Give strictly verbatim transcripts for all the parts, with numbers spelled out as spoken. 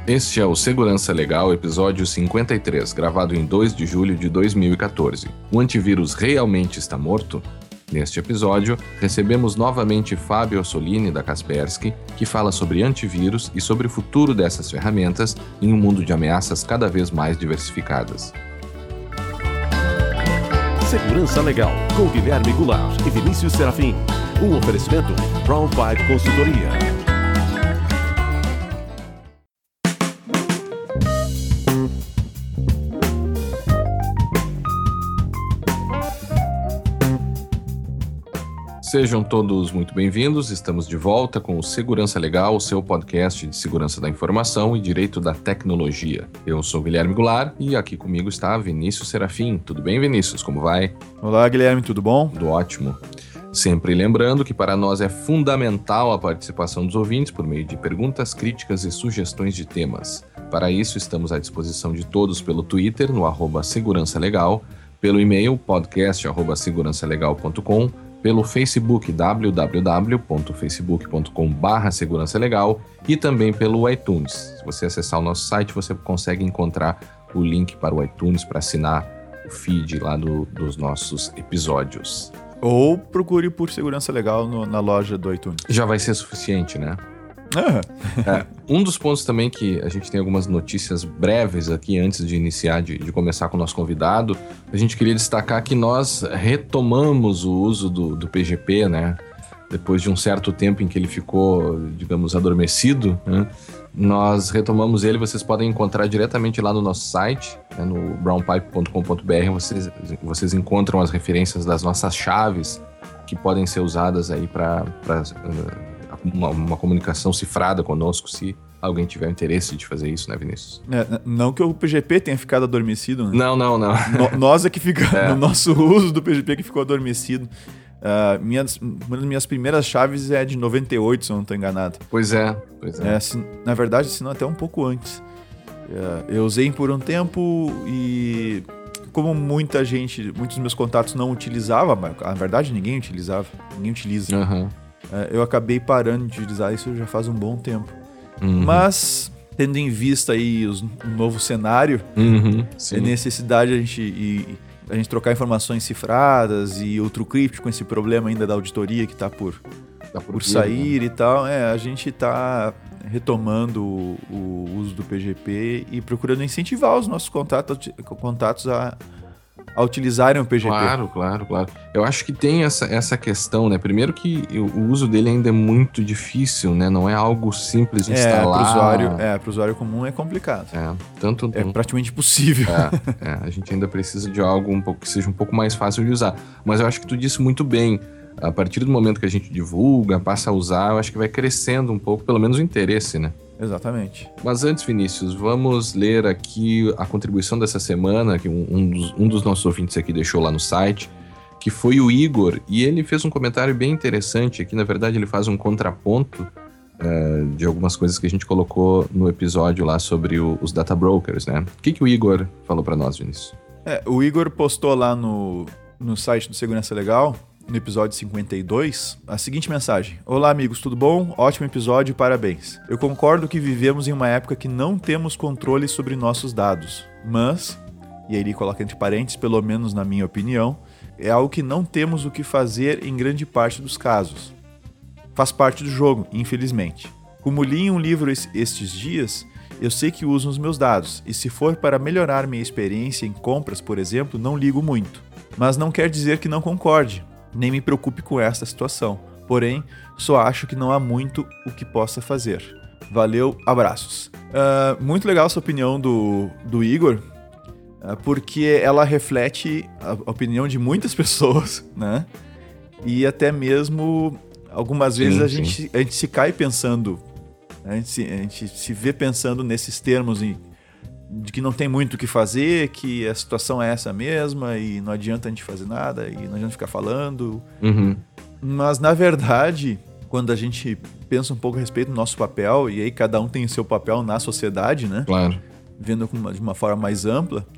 Este é o Segurança Legal, episódio cinquenta e três, gravado em dois de julho de dois mil e quatorze. O antivírus realmente está morto? Neste episódio, recebemos novamente Fábio Orsolini, da Kaspersky, que fala sobre antivírus e sobre o futuro dessas ferramentas em um mundo de ameaças cada vez mais diversificadas. Segurança Legal, com Guilherme Goulart e Vinícius Serafim. Um oferecimento Brown Pipe Consultoria. Sejam todos muito bem-vindos, estamos de volta com o Segurança Legal, o seu podcast de segurança da informação e direito da tecnologia. Eu sou Guilherme Goulart e aqui comigo está Vinícius Serafim. Tudo bem, Vinícius? Como vai? Olá, Guilherme, tudo bom? Tudo ótimo. Sempre lembrando que para nós é fundamental a participação dos ouvintes por meio de perguntas, críticas e sugestões de temas. Para isso, estamos à disposição de todos pelo Twitter, no arroba Segurança Legal, pelo e-mail podcast arroba segurança legal ponto com, pelo Facebook w w w ponto facebook ponto com barra segurança legal e também pelo iTunes. Se você acessar o nosso site, você consegue encontrar o link para o iTunes para assinar o feed lá do, dos nossos episódios. Ou procure por Segurança Legal no, na loja do iTunes. Já vai ser suficiente, né? Ah. É, um dos pontos também que a gente tem algumas notícias breves aqui antes de iniciar, de, de começar com o nosso convidado, a gente queria destacar que nós retomamos o uso do, do P G P, né? Depois de um certo tempo em que ele ficou, digamos, adormecido, né? Nós retomamos ele, vocês podem encontrar diretamente lá no nosso site, né? No brown pipe ponto com ponto b r, vocês, vocês encontram as referências das nossas chaves que podem ser usadas aí para... Uma, uma comunicação cifrada conosco, se alguém tiver interesse de fazer isso, né, Vinícius? É, não que o P G P tenha ficado adormecido, né? Não, não, não. No, nós é que fica, é. No nosso uso do P G P que ficou adormecido. Uh, minhas, uma das minhas primeiras chaves é de noventa e oito, se eu não estou enganado. Pois é, pois é. é se, na verdade, se não até um pouco antes. Uh, eu usei por um tempo e... Como muita gente, muitos dos meus contatos não utilizavam, mas na verdade ninguém utilizava, ninguém utiliza. Uhum. Eu acabei parando de utilizar isso já faz um bom tempo. Uhum. Mas, tendo em vista aí os, um novo cenário, uhum, a necessidade de a gente, e, a gente trocar informações cifradas e o True Crypt com esse problema ainda da auditoria que está por, tá por, por sair, né? E tal, é, a gente está retomando o, o uso do P G P e procurando incentivar os nossos contatos, contatos a... a utilizarem o P G P. Claro, claro, claro. Eu acho que tem essa, essa questão, né? Primeiro que o uso dele ainda é muito difícil, né? Não é algo simples de é, instalar. Pro usuário, é, para o usuário comum é complicado. É, tanto, é praticamente impossível. É, é, a gente ainda precisa de algo um pouco, que seja um pouco mais fácil de usar. Mas eu acho que tu disse muito bem. A partir do momento que a gente divulga, passa a usar, eu acho que vai crescendo um pouco, pelo menos o interesse, né? Exatamente. Mas antes, Vinícius, vamos ler aqui a contribuição dessa semana que um, um, dos, um dos nossos ouvintes aqui deixou lá no site, que foi o Igor, e ele fez um comentário bem interessante aqui. Na verdade, ele faz um contraponto uh, de algumas coisas que a gente colocou no episódio lá sobre o, os data brokers, né? O que, que o Igor falou para nós, Vinícius? É, o Igor postou lá no, no site do Segurança Legal, no episódio cinquenta e dois, a seguinte mensagem: Olá amigos, tudo bom? Ótimo episódio, parabéns. Eu concordo que vivemos em uma época que não temos controle sobre nossos dados, mas, e aí ele coloca entre parênteses, pelo menos na minha opinião, é algo que não temos o que fazer em grande parte dos casos. Faz parte do jogo, infelizmente. Como li em um livro estes dias, eu sei que uso os meus dados, e se for para melhorar minha experiência em compras, por exemplo, não ligo muito. Mas não quer dizer que não concorde, nem me preocupe com esta situação. Porém, só acho que não há muito o que possa fazer. Valeu, abraços. Uh, muito legal essa opinião do, do Igor, uh, porque ela reflete a opinião de muitas pessoas, né? E até mesmo, algumas vezes, sim, a, gente, a gente se cai pensando, a gente se, a gente se vê pensando nesses termos em, de que não tem muito o que fazer, que a situação é essa mesma e não adianta a gente fazer nada e não adianta ficar falando. Uhum. Mas, na verdade, quando a gente pensa um pouco a respeito do nosso papel, e aí cada um tem o seu papel na sociedade, né? Claro. Vendo uma, de uma forma mais ampla,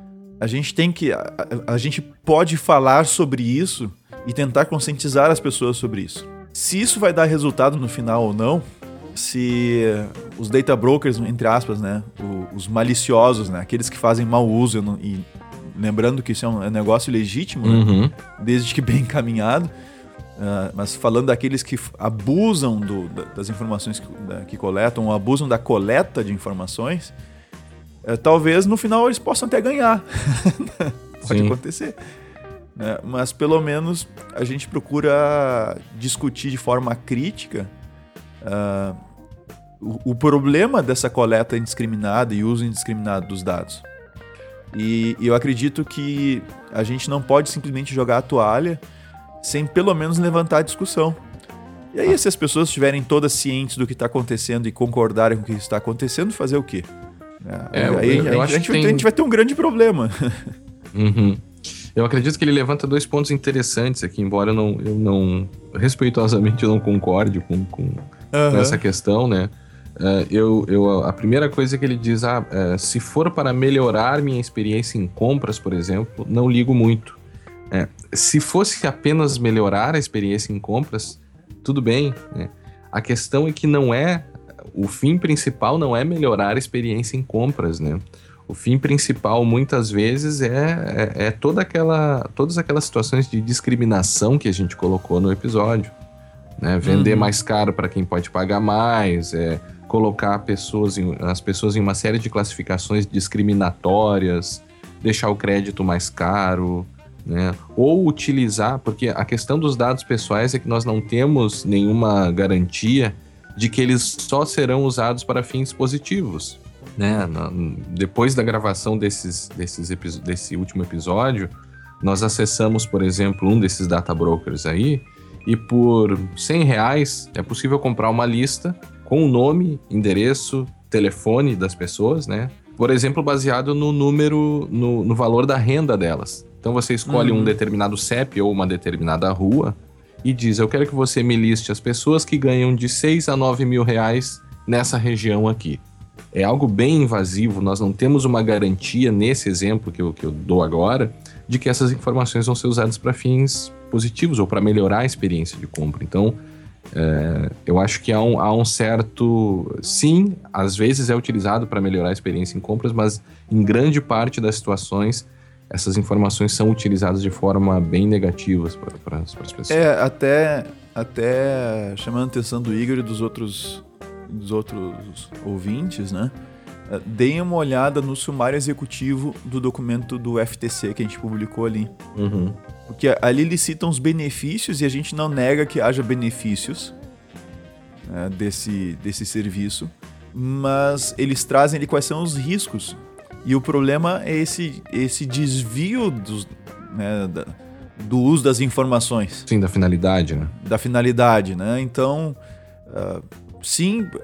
a gente tem que... A, a gente pode falar sobre isso e tentar conscientizar as pessoas sobre isso. Se isso vai dar resultado no final ou não, se os data brokers, entre aspas, né, os maliciosos, né, aqueles que fazem mau uso, e lembrando que isso é um negócio legítimo, uhum. né, desde que bem encaminhado, uh, mas falando daqueles que abusam do, das informações que, da, que coletam, ou abusam da coleta de informações, uh, talvez no final eles possam até ganhar. Pode Sim. acontecer. Né? Mas pelo menos a gente procura discutir de forma crítica uh, o, o problema dessa coleta indiscriminada e uso indiscriminado dos dados. E, e eu acredito que a gente não pode simplesmente jogar a toalha sem pelo menos levantar a discussão. E aí, se as pessoas estiverem todas cientes do que está acontecendo e concordarem com o que está acontecendo, fazer o quê? É, aí eu, eu a, acho gente, que tem... a gente vai ter um grande problema. Uhum. Eu acredito que ele levanta dois pontos interessantes aqui, embora eu não, eu não respeitosamente eu não concorde com, com, uhum. com essa questão, né? Uh, eu, eu, a primeira coisa que ele diz, ah, uh, se for para melhorar minha experiência em compras, por exemplo, não ligo muito. É, se fosse apenas melhorar a experiência em compras, tudo bem, né? A questão é que não é, o fim principal não é melhorar a experiência em compras, né? O fim principal, muitas vezes, é, é, é toda aquela, todas aquelas situações de discriminação que a gente colocou no episódio, né? Vender uhum. mais caro para quem pode pagar mais, é, colocar pessoas em, as pessoas em uma série de classificações discriminatórias, deixar o crédito mais caro, né? Ou utilizar, porque a questão dos dados pessoais é que nós não temos nenhuma garantia de que eles só serão usados para fins positivos, né? Depois da gravação desses, desses epi- desse último episódio, nós acessamos, por exemplo, um desses data brokers aí, e por cem reais é possível comprar uma lista com o nome, endereço, telefone das pessoas, né? Por exemplo, baseado no número, no, no valor da renda delas. Então você escolhe uhum. um determinado C E P ou uma determinada rua e diz, eu quero que você me liste as pessoas que ganham de seis a nove mil reais nessa região aqui. É algo bem invasivo, nós não temos uma garantia nesse exemplo que eu, que eu dou agora, de que essas informações vão ser usadas para fins positivos ou para melhorar a experiência de compra. Então, é, eu acho que há um, há um certo... Sim, às vezes é utilizado para melhorar a experiência em compras, mas em grande parte das situações, essas informações são utilizadas de forma bem negativa para as pessoas. É, até, até chamando a atenção do Igor e dos outros, dos outros ouvintes, né? Deem uma olhada no sumário executivo do documento do F T C que a gente publicou ali. Uhum. Porque ali eles citam os benefícios e a gente não nega que haja benefícios, né, desse, desse serviço, mas eles trazem ali quais são os riscos. E o problema é esse, esse desvio dos, né, da, do uso das informações. Sim, da finalidade, né? Da finalidade, né? Então, uh, sim, uh,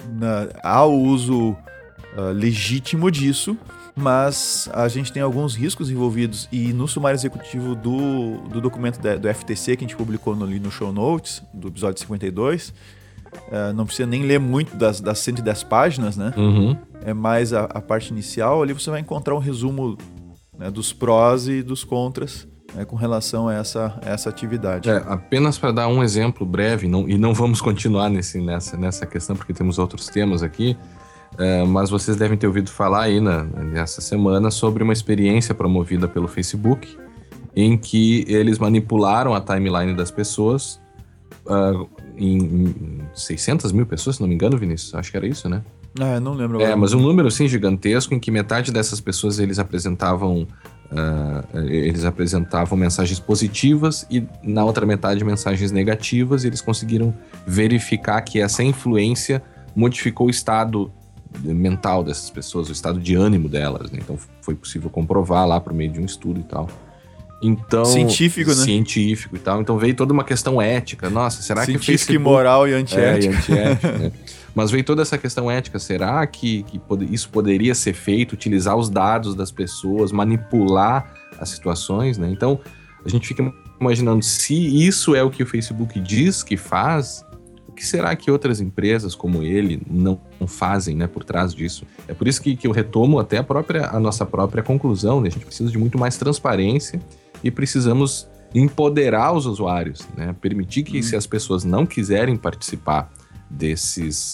há o uso uh, legítimo disso, mas a gente tem alguns riscos envolvidos. E no sumário executivo do, do documento da, do F T C que a gente publicou no, ali no show notes, do episódio cinquenta e dois, uh, não precisa nem ler muito das, das cento e dez páginas, né? Uhum. É mais a, a parte inicial. Ali você vai encontrar um resumo, né, dos prós e dos contras, né, com relação a essa, a essa atividade. É, apenas para dar um exemplo breve, não, e não vamos continuar nesse, nessa, nessa questão, porque temos outros temas aqui, é, mas vocês devem ter ouvido falar aí na, nessa semana sobre uma experiência promovida pelo Facebook, em que eles manipularam a timeline das pessoas, uh, em, em seiscentas mil pessoas, se não me engano, Vinícius, acho que era isso, né? Ah, eu não lembro. É, mas um número assim gigantesco, em que metade dessas pessoas eles apresentavam uh, eles apresentavam mensagens positivas e na outra metade mensagens negativas, e eles conseguiram verificar que essa influência modificou o estado mental dessas pessoas, o estado de ânimo delas, né? Então foi possível comprovar lá por meio de um estudo e tal. Então, científico, né? Científico e tal. Então veio toda uma questão ética. Nossa, será científico que Facebook... e moral e antiética. É, e antiética, né? Mas veio toda essa questão ética. Será que, que pod- isso poderia ser feito? Utilizar os dados das pessoas, manipular as situações, né? Então, a gente fica imaginando, se isso é o que o Facebook diz que faz, o que será que outras empresas como ele não fazem, né, por trás disso? É por isso que, que eu retomo até a, própria, a nossa própria conclusão, né? A gente precisa de muito mais transparência e precisamos empoderar os usuários, né? Permitir que, hum. se as pessoas não quiserem participar desses,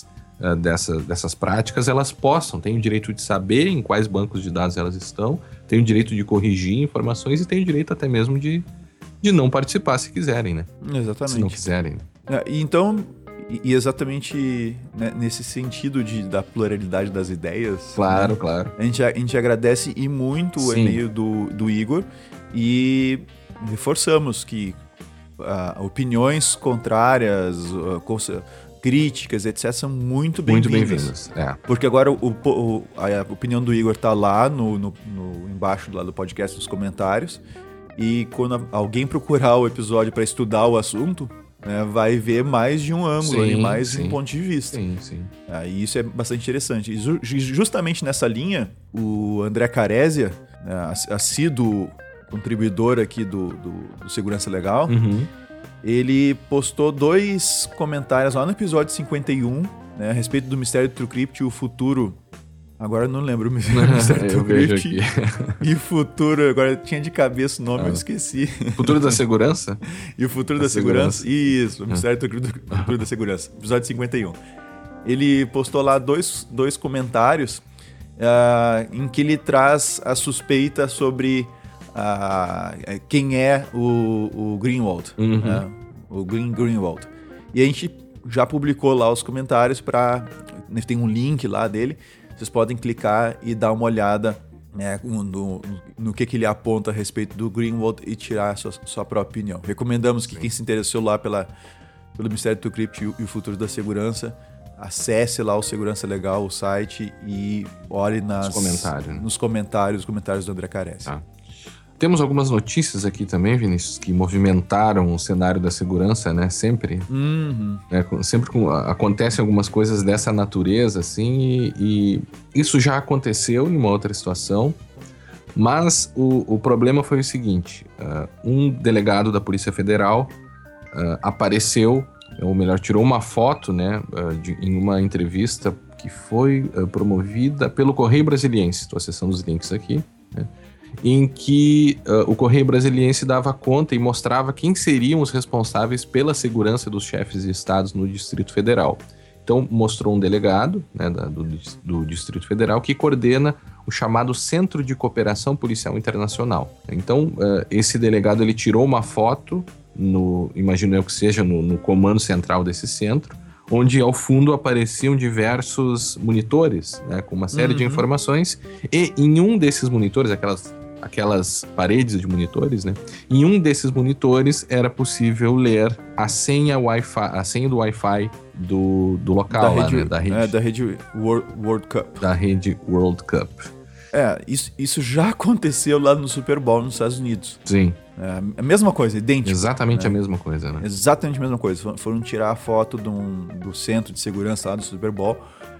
uh, dessa, dessas práticas, elas possam, têm o direito de saber em quais bancos de dados elas estão, têm o direito de corrigir informações e têm o direito até mesmo de, de não participar se quiserem, né? Exatamente. Se não quiserem. É, e então, e, e exatamente, né, nesse sentido de, da pluralidade das ideias... Claro, né, claro. A gente, a gente agradece e muito o Sim. e-mail do, do Igor e reforçamos que uh, opiniões contrárias, uh, cons- críticas, etcétera, são muito bem-vindas. Muito bem-vindas, é. Porque agora o, o, a opinião do Igor tá lá no, no, no, embaixo lá do podcast, nos comentários. E quando alguém procurar o episódio para estudar o assunto, né, vai ver mais de um ângulo Sim, e mais de sim. um ponto de vista. Sim, sim. Ah, e isso é bastante interessante. E ju- justamente nessa linha, o André Carésia, né, ass- assíduo contribuidor aqui do, do, do Segurança Legal, Uhum. ele postou dois comentários lá no episódio cinquenta e um, né, a respeito do mistério do TrueCrypt e o futuro. Agora eu não lembro o mistério do Eu vejo TrueCrypt aqui. e o futuro. Agora eu tinha de cabeça o nome, Ah. eu esqueci. Futuro da segurança? E o futuro A da segurança. segurança. Isso, o mistério do do futuro da segurança. Episódio cinquenta e um. Ele postou lá dois, dois comentários uh, em que ele traz a suspeita sobre uh, quem é o, o Greenwald. Uhum. Né? O Green Greenwald. E a gente já publicou lá os comentários para... Tem um link lá dele. Vocês podem clicar e dar uma olhada, né, no, no que, que ele aponta a respeito do Greenwald e tirar a sua, sua própria opinião. Recomendamos que Sim. quem se interessou lá pela, pelo Mistério do TrueCrypt e, e o futuro da segurança, acesse lá o Segurança Legal, o site, e olhe nas, comentários, né? nos comentários, os comentários do André Carésia. Tá. Temos algumas notícias aqui também, Vinícius, que movimentaram o cenário da segurança, né? Sempre. Uhum. Né? Sempre com, acontecem algumas coisas dessa natureza, assim, e, e isso já aconteceu em uma outra situação, mas o, o problema foi o seguinte: uh, um delegado da Polícia Federal uh, apareceu, ou melhor, tirou uma foto, né, uh, de, em uma entrevista que foi uh, promovida pelo Correio Brasiliense. Estou acessando os links aqui, né? Em que uh, o Correio Brasiliense dava conta e mostrava quem seriam os responsáveis pela segurança dos chefes de estados no Distrito Federal. Então, mostrou um delegado, né, da, do, do Distrito Federal que coordena o chamado Centro de Cooperação Policial Internacional. Então, uh, esse delegado ele tirou uma foto, no, imagino eu que seja no, no comando central desse centro, onde ao fundo apareciam diversos monitores, né, com uma série uhum. de informações, e em um desses monitores, aquelas... aquelas paredes de monitores, né? Em um desses monitores era possível ler a senha Wi-Fi, a senha do Wi-Fi do, do local da lá, rede, né? Da rede, é, da rede World, World Cup. Da rede World Cup. É, isso, isso já aconteceu lá no Super Bowl nos Estados Unidos. Sim. É, a mesma coisa, idêntico. Exatamente, né? A mesma coisa, né? Exatamente a mesma coisa. Foram tirar a foto do, do centro de segurança lá do Super Bowl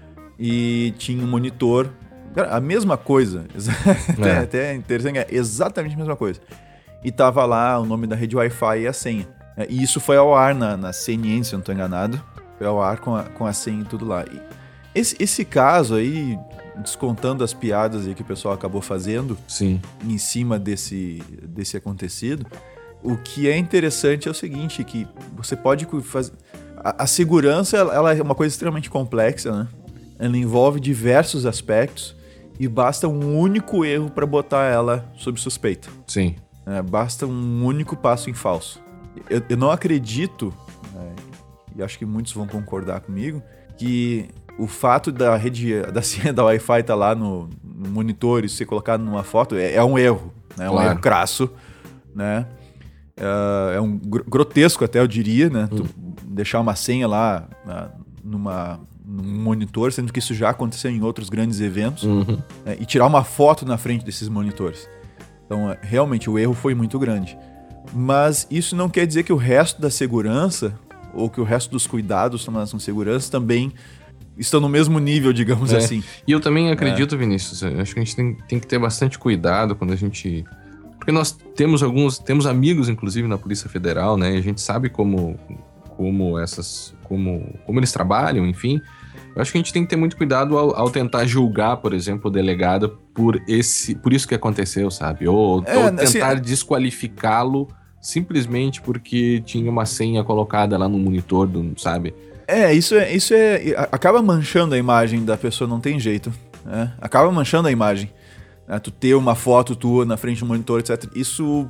e tinha um monitor. A mesma coisa, é. até, até interessante, é exatamente a mesma coisa. E tava lá o nome da rede Wi-Fi e a senha. E isso foi ao ar na, na C N N, se eu não tô enganado. Foi ao ar com a, com a senha e tudo lá. E esse, esse caso aí, descontando as piadas aí que o pessoal acabou fazendo Sim. em cima desse, desse acontecido, o que é interessante é o seguinte, que você pode fazer... A, a segurança, ela é uma coisa extremamente complexa, né? Ela envolve diversos aspectos. E basta um único erro para botar ela sob suspeita. Sim. É, basta um único passo em falso. Eu, eu não acredito, é, e acho que muitos vão concordar comigo, que o fato da rede, da senha da Wi-Fi estar tá lá no, no monitor e ser colocado numa foto é, é um erro. Né? É um claro. erro crasso. Né? É, é um gr- grotesco até, eu diria, né? Hum. Tu deixar uma senha lá na, numa... num monitor, sendo que isso já aconteceu em outros grandes eventos, uhum. né, e tirar uma foto na frente desses monitores. Então, realmente, o erro foi muito grande. Mas isso não quer dizer que o resto da segurança, ou que o resto dos cuidados tomados com segurança, também estão no mesmo nível, digamos é. assim. E eu também acredito, é. Vinícius, acho que a gente tem, tem que ter bastante cuidado quando a gente... Porque nós temos alguns, temos amigos, inclusive, na Polícia Federal, né, e a gente sabe como... como essas, como, como eles trabalham, enfim. Eu acho que a gente tem que ter muito cuidado ao, ao tentar julgar, por exemplo, o delegado por, esse, por isso que aconteceu, sabe? Ou, é, ou tentar assim, desqualificá-lo simplesmente porque tinha uma senha colocada lá no monitor, do, sabe? É, isso é, isso é... Acaba manchando a imagem da pessoa, não tem jeito. Né? Acaba manchando a imagem. Né? Tu ter uma foto tua na frente do monitor, etcétera. Isso...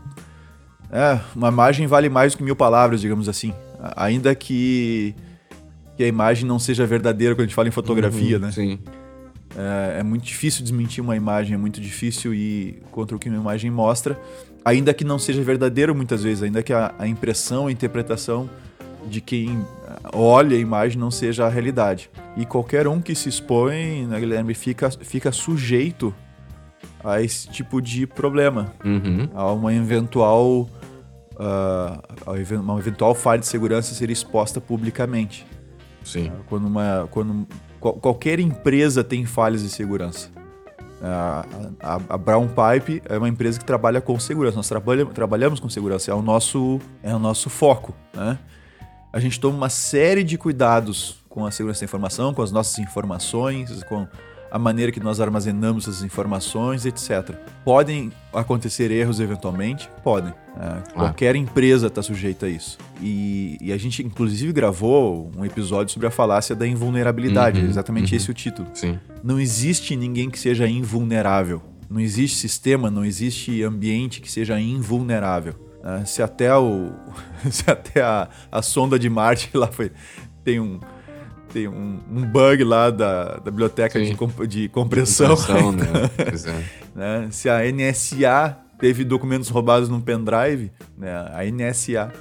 É, uma imagem vale mais do que mil palavras, digamos assim. Ainda que, que a imagem não seja verdadeira quando a gente fala em fotografia, uhum, né? Sim. É, é muito difícil desmentir uma imagem, é muito difícil ir contra o que uma imagem mostra, ainda que não seja verdadeiro muitas vezes, ainda que a, a impressão, a interpretação de quem olha a imagem não seja a realidade. E qualquer um que se expõe, né, Guilherme, fica, fica sujeito a esse tipo de problema, Uhum. a uma eventual, uh, a uma eventual falha de segurança ser exposta publicamente. Sim. Quando uma, quando qualquer empresa tem falhas de segurança. A, a, a Brown Pipe é uma empresa que trabalha com segurança. Nós trabalha, trabalhamos com segurança, é o nosso, é o nosso foco, né? A gente toma uma série de cuidados com a segurança da informação, com as nossas informações, com a maneira que nós armazenamos essas informações, etcétera. Podem acontecer erros eventualmente? Podem. É, qualquer empresa está sujeita a isso. E, e a gente, inclusive, gravou um episódio sobre a falácia da invulnerabilidade. Uhum, exatamente uhum. esse é o título. Sim. Não existe ninguém que seja invulnerável. Não existe sistema, não existe ambiente que seja invulnerável. É, se até, o, se até a, a sonda de Marte lá foi, tem um... Tem um, um bug lá da, da biblioteca de, comp, de compressão. compressão né? Pois é. Né? Se a N S A teve documentos roubados num pendrive, né? A N S A.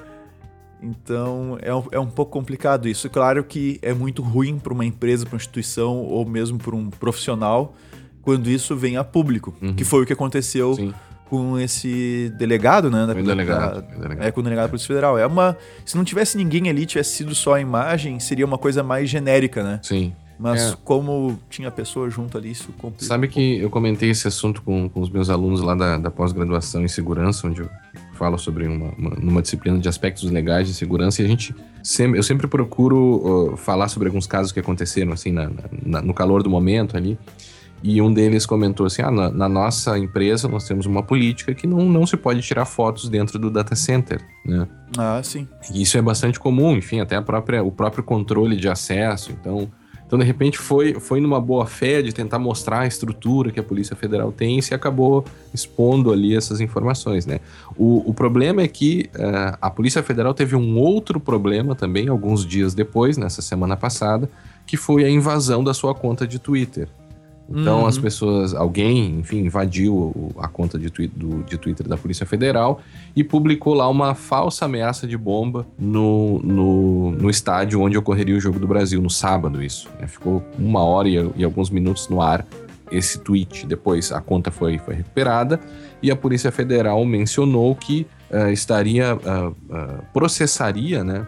Então é um, é um pouco complicado isso. Claro que é muito ruim para uma empresa, para uma instituição ou mesmo para um profissional quando isso vem a público, uhum. que foi o que aconteceu. Sim. Com esse delegado, né? Da, o delegado, da, o delegado. É, com o delegado da Polícia Federal. É uma, se não tivesse ninguém ali, tivesse sido só a imagem, seria uma coisa mais genérica, né? Sim. Mas é. como tinha pessoa junto ali, isso complica. Sabe que eu comentei esse assunto com, com os meus alunos lá da, da pós-graduação em segurança, onde eu falo sobre uma, uma, uma disciplina de aspectos legais de segurança, e a gente sempre, eu sempre procuro uh, falar sobre alguns casos que aconteceram, assim, na, na, no calor do momento ali. E um deles comentou assim, ah, na, na nossa empresa nós temos uma política que não, não se pode tirar fotos dentro do data center, né? Ah, sim. E isso é bastante comum, enfim, até a própria, o próprio controle de acesso. Então, então de repente, foi, foi numa boa fé de tentar mostrar a estrutura que a Polícia Federal tem e se acabou expondo ali essas informações, né? O, o problema é que uh, a Polícia Federal teve um outro problema também, alguns dias depois, nessa semana passada, que foi a invasão da sua conta de Twitter. Então uhum. as pessoas, alguém, enfim, invadiu a conta de, twi- do, de Twitter da Polícia Federal e publicou lá uma falsa ameaça de bomba no, no, no estádio onde ocorreria o Jogo do Brasil, no sábado isso. Né? Ficou uma hora e, e alguns minutos no ar esse tweet. Depois a conta foi, foi recuperada e a Polícia Federal mencionou que uh, estaria, uh, uh, processaria, né,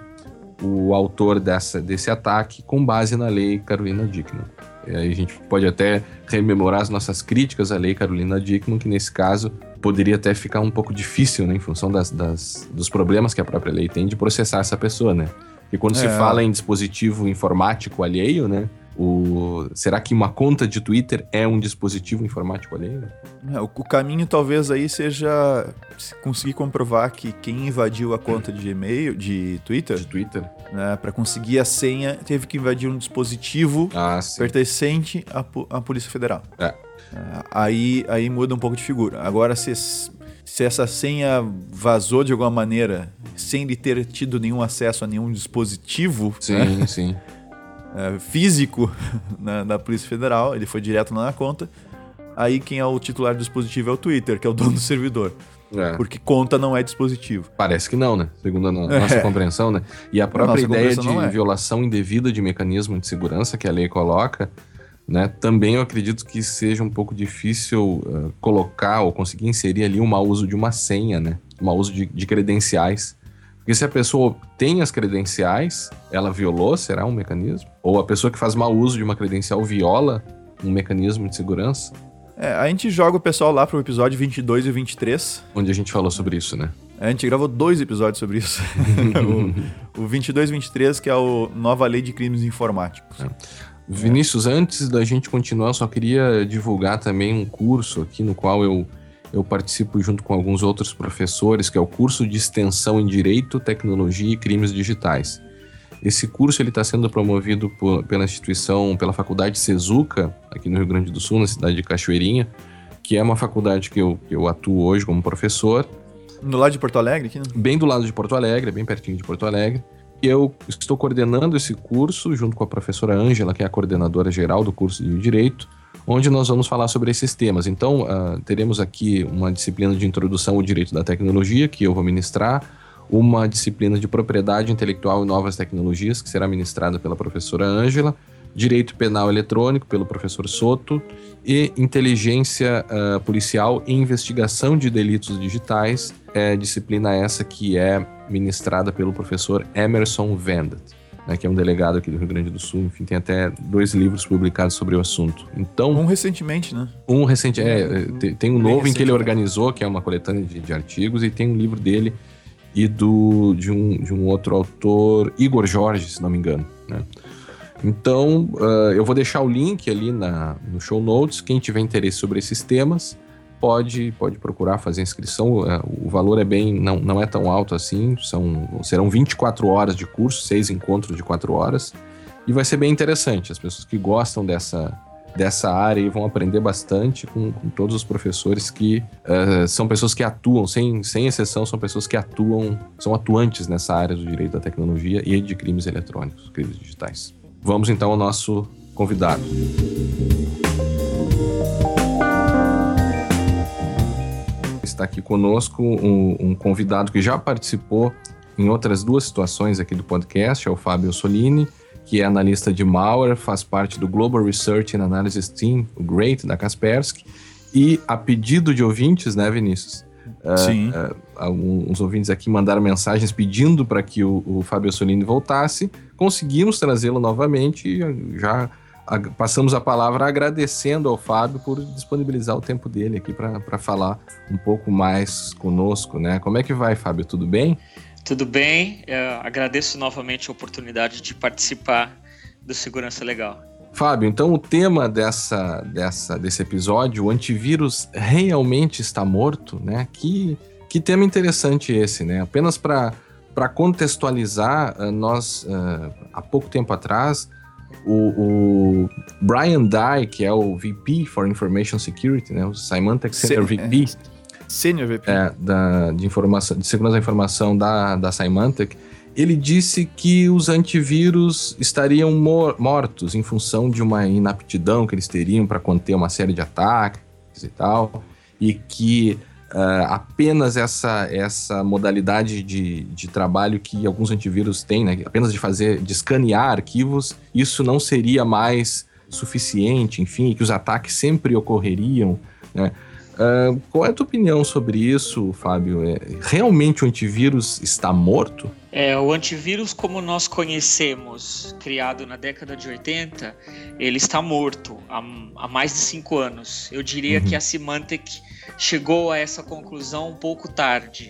o autor dessa, desse ataque com base na lei Carolina Dickmann. E aí a gente pode até rememorar as nossas críticas à lei Carolina Dickmann, que nesse caso poderia até ficar um pouco difícil, né, em função das, das, dos problemas que a própria lei tem de processar essa pessoa, né? E quando é. se fala em dispositivo informático alheio, né, o, será que uma conta de Twitter é um dispositivo informático alheio? É, o, o caminho talvez aí seja conseguir comprovar que quem invadiu a conta de e-mail, de Twitter, de Twitter, né, para conseguir a senha, teve que invadir um dispositivo ah, pertencente à, à Polícia Federal. É. É, aí, aí muda um pouco de figura. Agora, se, se essa senha vazou de alguma maneira, sem ele ter tido nenhum acesso a nenhum dispositivo, sim, né, sim. É, físico na, na Polícia Federal, ele foi direto lá na conta, aí quem é o titular do dispositivo é o Twitter, que é o dono do servidor. É. Porque conta não é dispositivo. Parece que não, né? Segundo a no- nossa é. compreensão, né? E a própria a ideia de é. violação indevida de mecanismo de segurança que a lei coloca, né? Também eu acredito que seja um pouco difícil uh, colocar ou conseguir inserir ali um mau uso de uma senha, né? Um mau uso de, de credenciais. Porque se a pessoa tem as credenciais, ela violou, será um mecanismo? Ou a pessoa que faz mau uso de uma credencial viola um mecanismo de segurança? É, a gente joga o pessoal lá pro episódio vinte e dois e vinte e três. Onde a gente falou sobre isso, né? A gente gravou dois episódios sobre isso. o, o vinte e dois e vinte e três, que é o Nova Lei de Crimes Informáticos. É. Vinícius, é. antes da gente continuar, eu só queria divulgar também um curso aqui no qual eu, eu participo junto com alguns outros professores, que é o curso de extensão em Direito, Tecnologia e Crimes Digitais. Esse curso está sendo promovido por, pela instituição, pela Faculdade Sezuca, aqui no Rio Grande do Sul, na cidade de Cachoeirinha, que é uma faculdade que eu, que eu atuo hoje como professor. No lado de Porto Alegre? Aqui, né? Bem do lado de Porto Alegre, bem pertinho de Porto Alegre. Eu estou coordenando esse curso junto com a professora Ângela, que é a coordenadora geral do curso de Direito, onde nós vamos falar sobre esses temas. Então, uh, teremos aqui uma disciplina de introdução ao direito da tecnologia, que eu vou ministrar, uma disciplina de propriedade intelectual e novas tecnologias, que será ministrada pela professora Ângela, direito penal eletrônico, pelo professor Soto, e inteligência uh, policial e investigação de delitos digitais, é, disciplina essa que é ministrada pelo professor Emerson Vendat, né, que é um delegado aqui do Rio Grande do Sul. Enfim, tem até dois livros publicados sobre o assunto. Então, um recentemente, né? Um recente, é, tem, tem um novo em que ele né? organizou, que é uma coletânea de, de artigos, e tem um livro dele e do, de, um, de um outro autor, Igor Jorge, se não me engano, né? Então, uh, eu vou deixar o link ali na, no show notes. Quem tiver interesse sobre esses temas, pode, pode procurar fazer inscrição. Uh, o valor é bem, não, não é tão alto assim, são, serão vinte e quatro horas de curso, seis encontros de quatro horas, e vai ser bem interessante. As pessoas que gostam dessa, dessa área e vão aprender bastante com, com todos os professores que uh, são pessoas que atuam, sem, sem exceção, são pessoas que atuam, são atuantes nessa área do direito da tecnologia e de crimes eletrônicos, crimes digitais. Vamos então ao nosso convidado. Está aqui conosco um, um convidado que já participou em outras duas situações aqui do podcast, é o Fábio Solini, que é analista de malware, faz parte do Global Research and Analysis Team, o GREAT, da Kaspersky, e a pedido de ouvintes, né, Vinícius? Sim. Uh, uh, alguns ouvintes aqui mandaram mensagens pedindo para que o, o Fábio Solini voltasse. Conseguimos trazê-lo novamente e já a, passamos a palavra agradecendo ao Fábio por disponibilizar o tempo dele aqui para falar um pouco mais conosco, né? Como é que vai, Fábio? Tudo bem? Tudo bem. Eu agradeço novamente a oportunidade de participar do Segurança Legal. Fábio, então o tema dessa, dessa, desse episódio, o antivírus realmente está morto, né? Que, que tema interessante esse, né? Apenas para para contextualizar, nós, uh, há pouco tempo atrás, o, o Brian Dye, que é o V P for Information Security, né? O Symantec Senior V P, é, Senior V P. É, da, de, informação, de segurança da informação da, da Symantec, ele disse que os antivírus estariam mor- mortos em função de uma inaptidão que eles teriam para conter uma série de ataques e tal, e que uh, apenas essa, essa modalidade de, de trabalho que alguns antivírus têm, né, apenas de fazer, de escanear arquivos, isso não seria mais suficiente, enfim, que os ataques sempre ocorreriam, né? Uh, qual é a tua opinião sobre isso, Fábio? É, realmente o antivírus está morto? É, o antivírus, como nós conhecemos, criado na década de oitenta, ele está morto há, há mais de cinco anos. Eu diria uhum. que a Symantec chegou a essa conclusão um pouco tarde,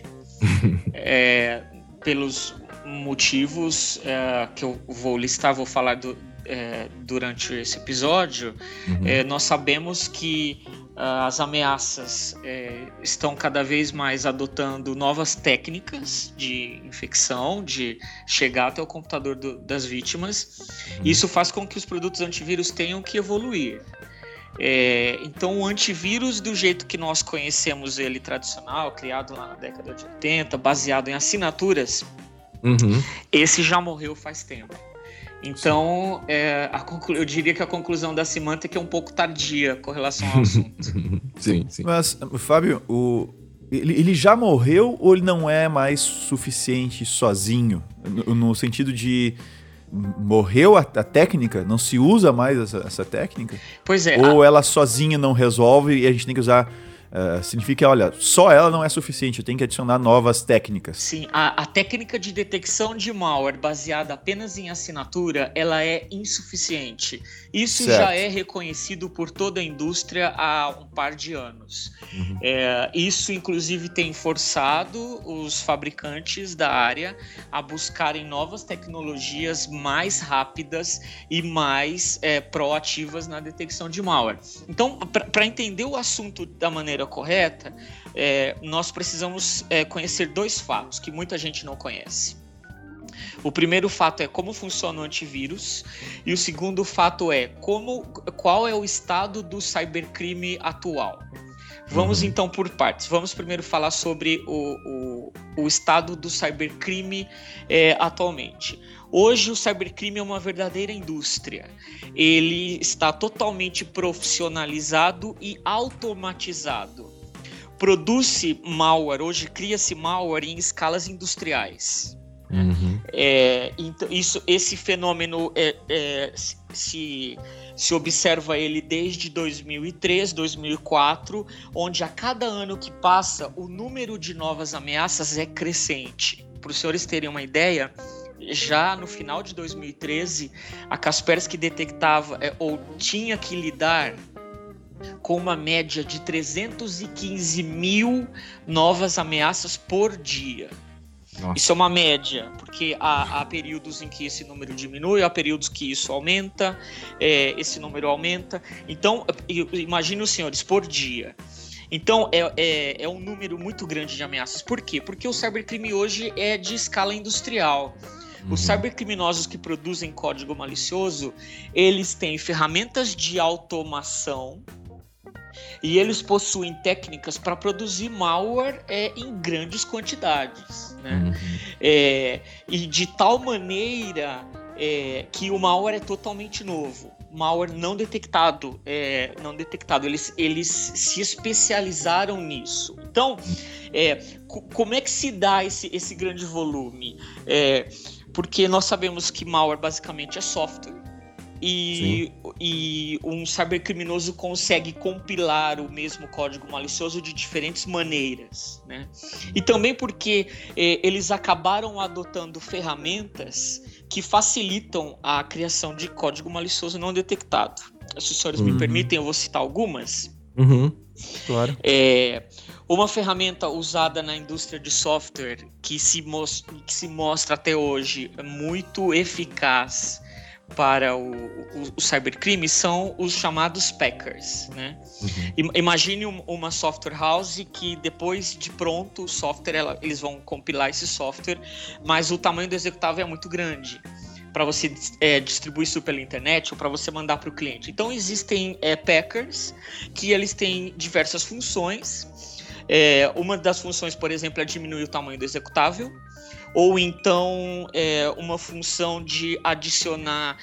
é, pelos motivos é, que eu vou listar, vou falar do, é, durante esse episódio. Uhum. É, nós sabemos que as ameaças é, estão cada vez mais adotando novas técnicas de infecção, de chegar até o computador do, das vítimas. Uhum. Isso faz com que os produtos antivírus tenham que evoluir. É, então, o antivírus, do jeito que nós conhecemos ele tradicional, criado lá na década de oitenta, baseado em assinaturas, uhum. esse já morreu faz tempo. Então, é, a conclu... eu diria que a conclusão da Symantec é um pouco tardia com relação ao assunto. Sim, sim. Mas, Fábio, o... ele, ele já morreu ou ele não é mais suficiente sozinho? No, no sentido de... morreu a, a técnica? Não se usa mais essa, essa técnica? Pois é. Ou a... ela sozinha não resolve e a gente tem que usar... Uh, significa, olha, só ela não é suficiente, eu tenho que adicionar novas técnicas. Sim, a, a técnica de detecção de malware baseada apenas em assinatura, ela é insuficiente. Isso certo. Já é reconhecido por toda a indústria há um par de anos. Uhum. É, isso, inclusive, tem forçado os fabricantes da área a buscarem novas tecnologias mais rápidas e mais é, proativas na detecção de malware. Então, para entender o assunto da maneira correta, é, nós precisamos é, conhecer dois fatos que muita gente não conhece. O primeiro fato é como funciona o antivírus, e o segundo fato é como, qual é o estado do cybercrime atual. Vamos uhum. então por partes. Vamos primeiro falar sobre o, o, o estado do cybercrime é, atualmente. Hoje o cybercrime é uma verdadeira indústria. Ele está totalmente profissionalizado e automatizado. Produz-se malware, hoje cria-se malware em escalas industriais. Uhum. É, então, isso, esse fenômeno é, é, se, se observa ele desde dois mil e três, dois mil e quatro, onde a cada ano que passa o número de novas ameaças é crescente. Para os senhores terem uma ideia, já no final de dois mil e treze, a Kaspersky detectava é, ou tinha que lidar com uma média de trezentos e quinze mil novas ameaças por dia. Nossa. Isso é uma média, porque há, há períodos em que esse número diminui, há períodos que isso aumenta, é, esse número aumenta. Então, imagine os senhores, por dia. Então, é, é, é um número muito grande de ameaças. Por quê? Porque o cybercrime hoje é de escala industrial. Uhum. Os cybercriminosos que produzem código malicioso, eles têm ferramentas de automação e eles possuem técnicas para produzir malware é, em grandes quantidades, né? Uhum. É, e de tal maneira é, que o malware é totalmente novo. Malware não detectado, é, não detectado. Eles, eles se especializaram nisso. Então, é, co- como é que se dá esse, esse grande volume? É, porque nós sabemos que malware basicamente é software. E, e um cybercriminoso consegue compilar o mesmo código malicioso de diferentes maneiras, né? E também porque eh, eles acabaram adotando ferramentas que facilitam a criação de código malicioso não detectado. Se os senhores uhum. me permitem, eu vou citar algumas. Uhum. Claro. É, uma ferramenta usada na indústria de software que se, mos- que se mostra até hoje muito eficaz para o, o, o cybercrime são os chamados packers, né? Uhum. Imagine um, uma software house que depois de pronto o software, ela, eles vão compilar esse software, mas o tamanho do executável é muito grande para você é, distribuir isso pela internet ou para você mandar para o cliente. Então existem é, packers que eles têm diversas funções. É, uma das funções, por exemplo, é diminuir o tamanho do executável. Ou então é, uma função de adicionar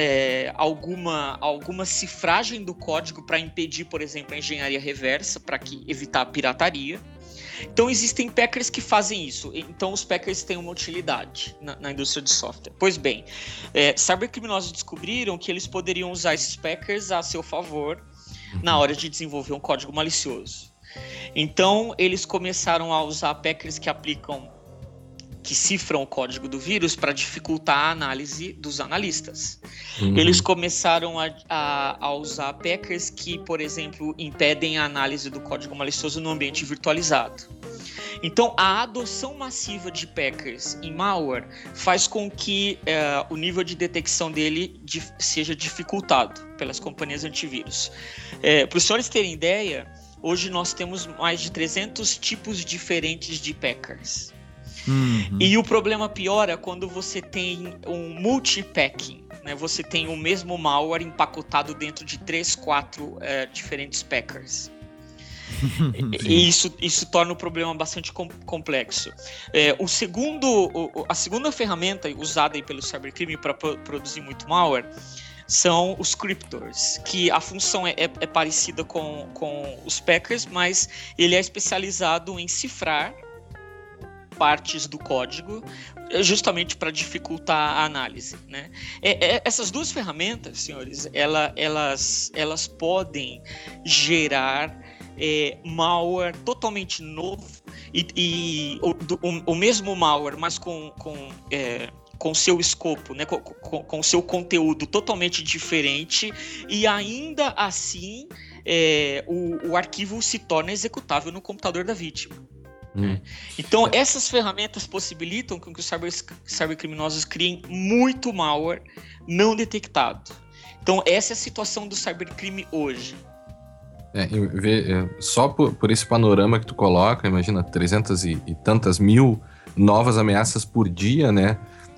é, alguma, alguma cifragem do código para impedir, por exemplo, a engenharia reversa, para evitar a pirataria. Então existem packers que fazem isso. Então os packers têm uma utilidade na, na indústria de software. Pois bem, é, cybercriminosos descobriram que eles poderiam usar esses packers a seu favor na hora de desenvolver um código malicioso. Então eles começaram a usar packers que aplicam que cifram o código do vírus para dificultar a análise dos analistas. Uhum. Eles começaram a, a, a usar packers que, por exemplo, impedem a análise do código malicioso no ambiente virtualizado. Então, a adoção massiva de packers em malware faz com que uh, o nível de detecção dele dif- seja dificultado pelas companhias antivírus. É, para os senhores terem ideia, hoje nós temos mais de trezentos tipos diferentes de packers. Uhum. E o problema piora quando você tem um multipacking, né? Você tem o mesmo malware empacotado dentro de três, quatro é, diferentes packers. E isso, isso torna o problema bastante com, complexo. É, o segundo, o, a segunda ferramenta usada aí pelo cybercrime para pro, produzir muito malware são os cryptors, que a função é, é, é parecida com, com os packers, mas ele é especializado em cifrar partes do código, justamente para dificultar a análise, né? É, é, essas duas ferramentas, senhores, ela, elas, elas podem gerar é, malware totalmente novo e, e o, o, o mesmo malware, mas com, com é, com seu escopo, né, com, com, com seu conteúdo totalmente diferente, e ainda assim é, o, o arquivo se torna executável no computador da vítima. Hum. Então essas ferramentas possibilitam que os cyber, cybercriminosos criem muito malware não detectado. Então essa é a situação do cybercrime hoje. É, é, só por, por esse panorama que tu coloca, imagina trezentas e, e tantas mil novas ameaças por dia, né?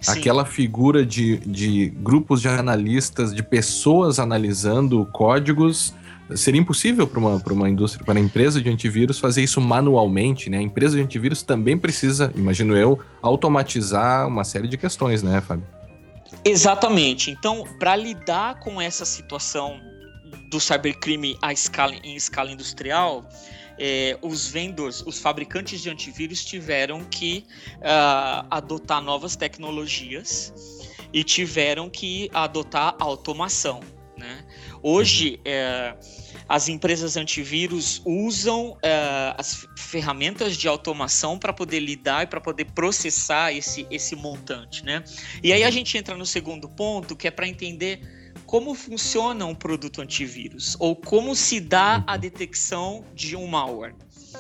Sim. Aquela figura de, de grupos de analistas, de pessoas analisando códigos, seria impossível para uma, para uma indústria, para uma empresa de antivírus fazer isso manualmente, né? A empresa de antivírus também precisa, imagino eu, automatizar uma série de questões, né, Fábio? Exatamente. Então, para lidar com essa situação do cybercrime à escala, em escala industrial, é, os vendors, os fabricantes de antivírus tiveram que uh, adotar novas tecnologias e tiveram que adotar automação, né? Hoje, é, as empresas antivírus usam é, as ferramentas de automação para poder lidar e para poder processar esse, esse montante, né? E aí a gente entra no segundo ponto, que é para entender como funciona um produto antivírus ou como se dá a detecção de um malware.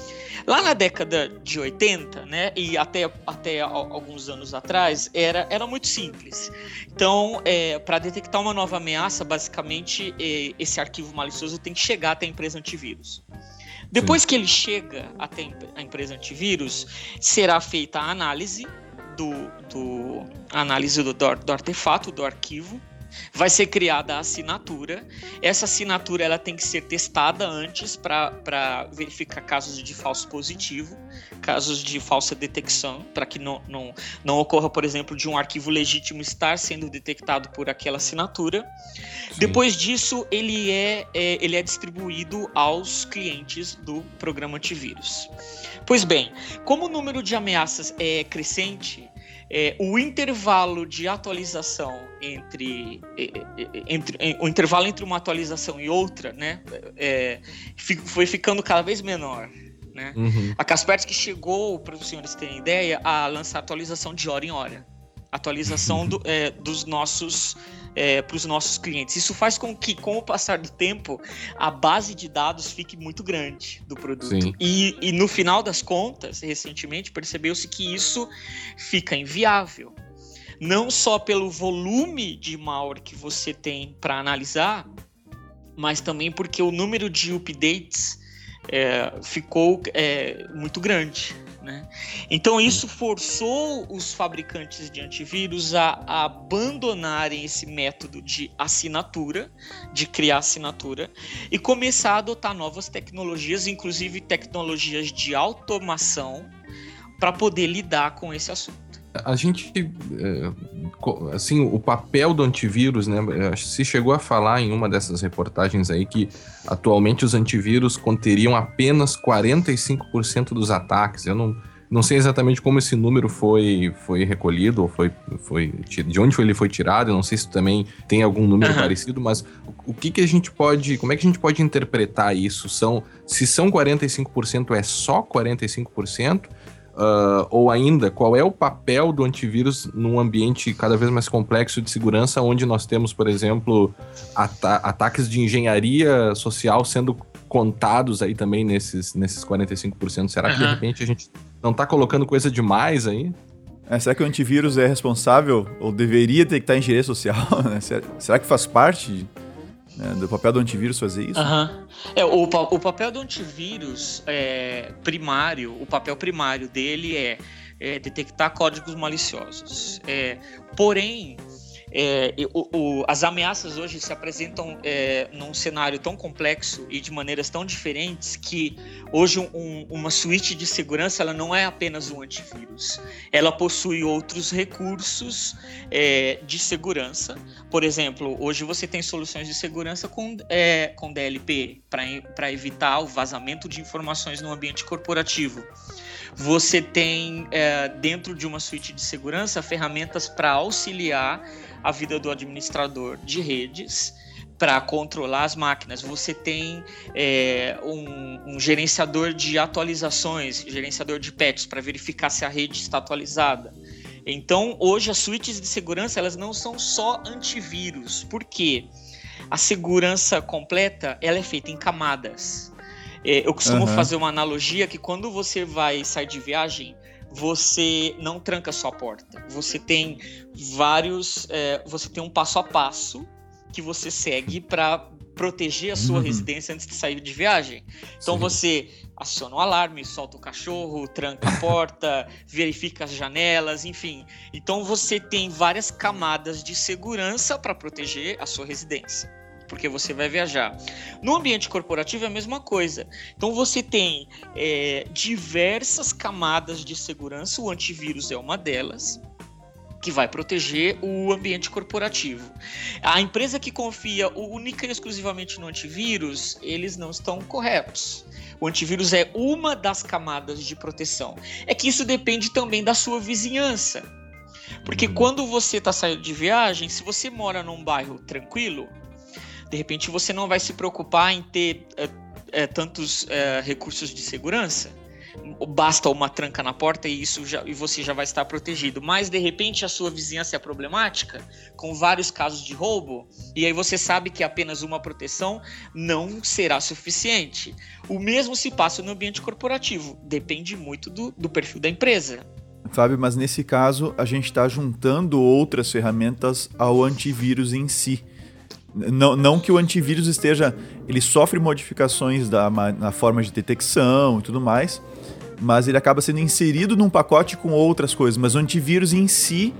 Lá na década de oitenta, né, e até, até alguns anos atrás, era, era muito simples. Então, é, para detectar uma nova ameaça, basicamente, é, esse arquivo malicioso tem que chegar até a empresa antivírus. Depois Sim. que ele chega até a empresa antivírus, será feita a análise do, do, a análise do, do artefato, do arquivo. Vai ser criada a assinatura. Essa assinatura ela tem que ser testada antes para verificar casos de falso positivo, casos de falsa detecção, para que não, não, não ocorra, por exemplo, de um arquivo legítimo estar sendo detectado por aquela assinatura. Sim. Depois disso, ele é, é, ele é distribuído aos clientes do programa antivírus. Pois bem, como o número de ameaças é crescente, É, o intervalo de atualização entre, entre, entre o intervalo entre uma atualização e outra, né, é, foi ficando cada vez menor, né? Uhum. A Kaspersky chegou, para os senhores terem ideia, a lançar atualização de hora em hora, atualização do, é, dos nossos é, para os nossos clientes. Isso faz com que, com o passar do tempo, a base de dados fique muito grande do produto. E, e no final das contas, recentemente, percebeu-se que isso fica inviável. Não só pelo volume de malware que você tem para analisar, mas também porque o número de updates é, ficou é, muito grande, né? Então isso forçou os fabricantes de antivírus a, a abandonarem esse método de assinatura, de criar assinatura, e começar a adotar novas tecnologias, inclusive tecnologias de automação, para poder lidar com esse assunto. A gente, assim, o papel do antivírus, né? Se chegou a falar em uma dessas reportagens aí que atualmente os antivírus conteriam apenas quarenta e cinco por cento dos ataques. Eu não, não sei exatamente como esse número foi, foi recolhido ou foi, foi, de onde ele foi tirado. Eu não sei se também tem algum número uhum. parecido, mas o que que a gente pode, como é que a gente pode interpretar isso? São, se são quarenta e cinco por cento, é só quarenta e cinco por cento? Uh, ou ainda, qual é o papel do antivírus num ambiente cada vez mais complexo de segurança, onde nós temos, por exemplo, ata- ataques de engenharia social sendo contados aí também nesses, nesses quarenta e cinco por cento? Será que, uhum. de repente, a gente não está colocando coisa demais aí? É, será que o antivírus é responsável, ou deveria ter que estar em engenharia social? Né? Será que faz parte... É, do papel do antivírus fazer isso? Uhum. É, o, o papel do antivírus é, primário, o papel primário dele é, é detectar códigos maliciosos. É, porém, é, o, o, as ameaças hoje se apresentam é, num cenário tão complexo e de maneiras tão diferentes que hoje um, uma suíte de segurança ela não é apenas um antivírus. Ela possui outros recursos é, de segurança. Por exemplo, hoje você tem soluções de segurança com, é, com D L P para evitar o vazamento de informações no ambiente corporativo. Você tem, é, dentro de uma suíte de segurança, ferramentas para auxiliar a vida do administrador de redes, para controlar as máquinas. Você tem é, um, um gerenciador de atualizações, gerenciador de patches, para verificar se a rede está atualizada. Então, hoje, as suítes de segurança elas não são só antivírus. Por quê? A segurança completa ela é feita em camadas. É, eu costumo uhum. fazer uma analogia que quando você vai sair de viagem, você não tranca só a porta. Você tem vários... É, você tem um passo a passo que você segue para proteger a sua Uhum. residência antes de sair de viagem. Então Sim. você aciona o alarme, solta o cachorro, tranca a porta, verifica as janelas, enfim. Então você tem várias camadas de segurança para proteger a sua residência, porque você vai viajar. No ambiente corporativo é a mesma coisa. Então você tem é, diversas camadas de segurança, o antivírus é uma delas, que vai proteger o ambiente corporativo. A empresa que confia única e exclusivamente no antivírus, eles não estão corretos. O antivírus é uma das camadas de proteção. É que isso depende também da sua vizinhança. Porque Uhum. quando você está saindo de viagem, se você mora num bairro tranquilo, de repente você não vai se preocupar em ter é, é, tantos é, recursos de segurança. Basta uma tranca na porta e, isso já, e você já vai estar protegido. Mas, de repente, a sua vizinhança é problemática, com vários casos de roubo, e aí você sabe que apenas uma proteção não será suficiente. O mesmo se passa no ambiente corporativo. Depende muito do, do perfil da empresa. Fábio, mas nesse caso, a gente está juntando outras ferramentas ao antivírus em si. Não, não que o antivírus esteja... Ele sofre modificações da, na forma de detecção e tudo mais, mas ele acaba sendo inserido num pacote com outras coisas. Mas o antivírus em si,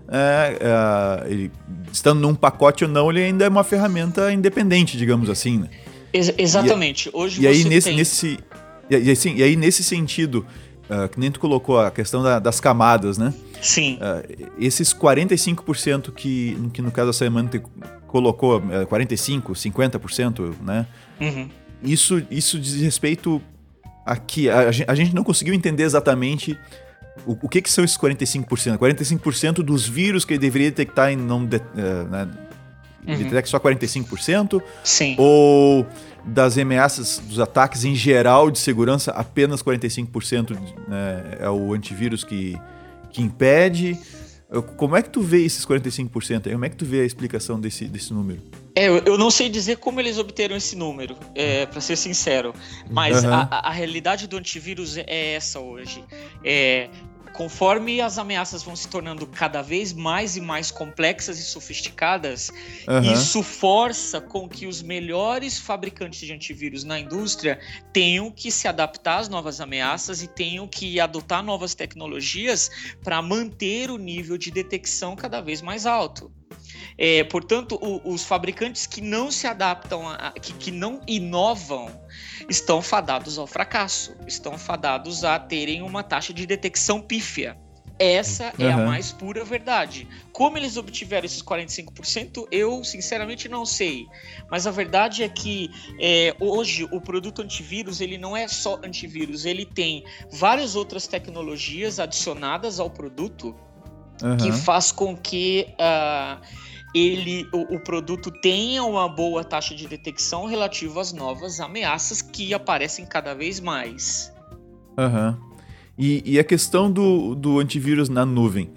é, é, ele, estando num pacote ou não, ele ainda é uma ferramenta independente, digamos assim, né? Ex- exatamente. Hoje E aí, você nesse, tem... nesse, e, e, assim, e aí, nesse sentido, uh, que nem tu colocou a questão da, das camadas, né? Sim. Uh, esses quarenta e cinco por cento que, que no caso a Symantec colocou, uh, quarenta e cinco por cento, cinquenta por cento, né? Uhum. Isso, isso diz respeito a que a, a gente não conseguiu entender exatamente o, o que, que são esses quarenta e cinco por cento. quarenta e cinco por cento dos vírus que ele deveria detectar e não de, uh, né? Ele Uhum. detecta só quarenta e cinco por cento? Sim. Ou das ameaças, dos ataques em geral de segurança, apenas quarenta e cinco por cento, né, é o antivírus que, que impede? Como é que tu vê esses quarenta e cinco por cento aí? Como é que tu vê a explicação desse, desse número? É, eu, eu não sei dizer como eles obteram esse número, é, para ser sincero, mas Uhum. a, a realidade do antivírus é essa hoje. É, conforme as ameaças vão se tornando cada vez mais e mais complexas e sofisticadas, Uhum. isso força com que os melhores fabricantes de antivírus na indústria tenham que se adaptar às novas ameaças e tenham que adotar novas tecnologias para manter o nível de detecção cada vez mais alto. É, portanto, o, os fabricantes que não se adaptam, a, que, que não inovam, estão fadados ao fracasso, estão fadados a terem uma taxa de detecção pífia. Essa é Uhum. a mais pura verdade. Como eles obtiveram esses quarenta e cinco por cento, eu sinceramente não sei. Mas a verdade é que é, hoje o produto antivírus, ele não é só antivírus, ele tem várias outras tecnologias adicionadas ao produto Uhum. que faz com que uh, ele, o, o produto tenha uma boa taxa de detecção relativa às novas ameaças que aparecem cada vez mais. Uhum. E, e a questão do, do antivírus na nuvem?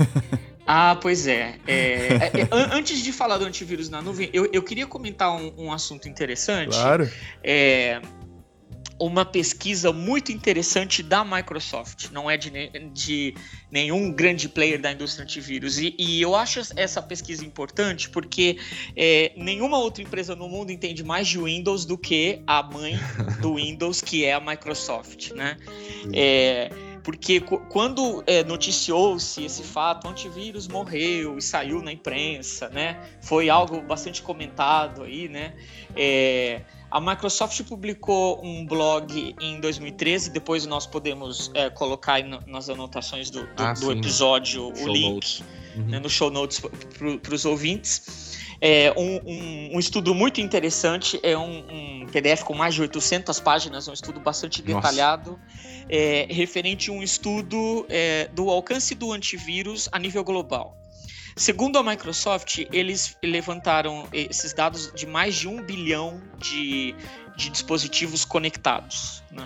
Ah, pois é. é, é, é an- antes de falar do antivírus na nuvem, eu, eu queria comentar um, um assunto interessante. Claro. É uma pesquisa muito interessante da Microsoft, não é de, ne- de nenhum grande player da indústria antivírus. E, e eu acho essa pesquisa importante porque é, nenhuma outra empresa no mundo entende mais de Windows do que a mãe do Windows, que é a Microsoft, né? É, porque cu- quando é, noticiou-se esse fato, o antivírus morreu e saiu na imprensa, né? Foi algo bastante comentado aí, né? É, a Microsoft publicou um blog em dois mil e treze, depois nós podemos é, colocar aí no, nas anotações do, do, Ah, do sim. episódio Show o link, notes. Uhum. né, no show notes para os ouvintes. É um, um, um estudo muito interessante, é um, um P D F com mais de oitocentas páginas, um estudo bastante Nossa. detalhado, é, referente a um estudo é, do alcance do antivírus a nível global. Segundo a Microsoft, eles levantaram esses dados de mais de um bilhão de, de dispositivos conectados, né?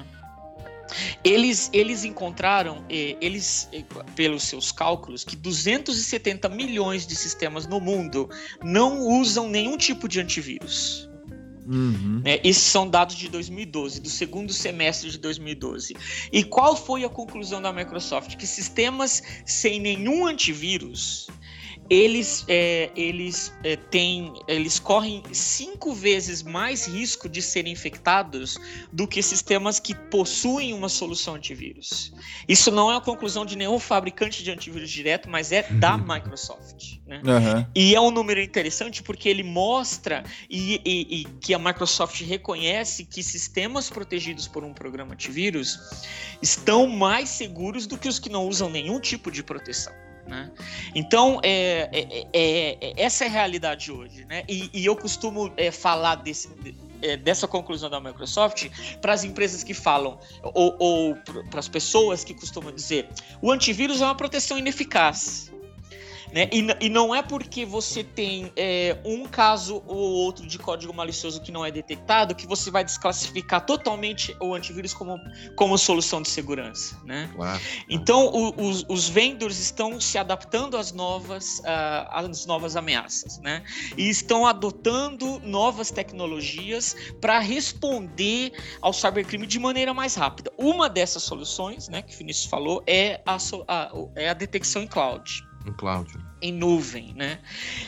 Eles, eles encontraram, eles, pelos seus cálculos, que duzentos e setenta milhões de sistemas no mundo não usam nenhum tipo de antivírus. Uhum. Né? Esses são dados de dois mil e doze, do segundo semestre de dois mil e doze. E qual foi a conclusão da Microsoft? Que sistemas sem nenhum antivírus, eles, é, eles, é, têm, eles correm cinco vezes mais risco de serem infectados do que sistemas que possuem uma solução antivírus. Isso não é a conclusão de nenhum fabricante de antivírus direto, mas é da Microsoft, né? Uhum. E é um número interessante porque ele mostra e, e, e que a Microsoft reconhece que sistemas protegidos por um programa antivírus estão mais seguros do que os que não usam nenhum tipo de proteção, né? Então, é, é, é, é, essa é a realidade hoje, né? E, e eu costumo é, falar desse, é, dessa conclusão da Microsoft para as empresas que falam, ou, ou para as pessoas que costumam dizer, o antivírus é uma proteção ineficaz. Né? E, e não é porque você tem é, um caso ou outro de código malicioso que não é detectado que você vai desclassificar totalmente o antivírus como, como solução de segurança, né? Claro. Então, o, os, os vendors estão se adaptando às novas, uh, às novas ameaças, né? E estão adotando novas tecnologias para responder ao cybercrime de maneira mais rápida. Uma dessas soluções, né, que o Vinícius falou, é a, a, é a detecção em cloud. Em cloud. Em nuvem, né?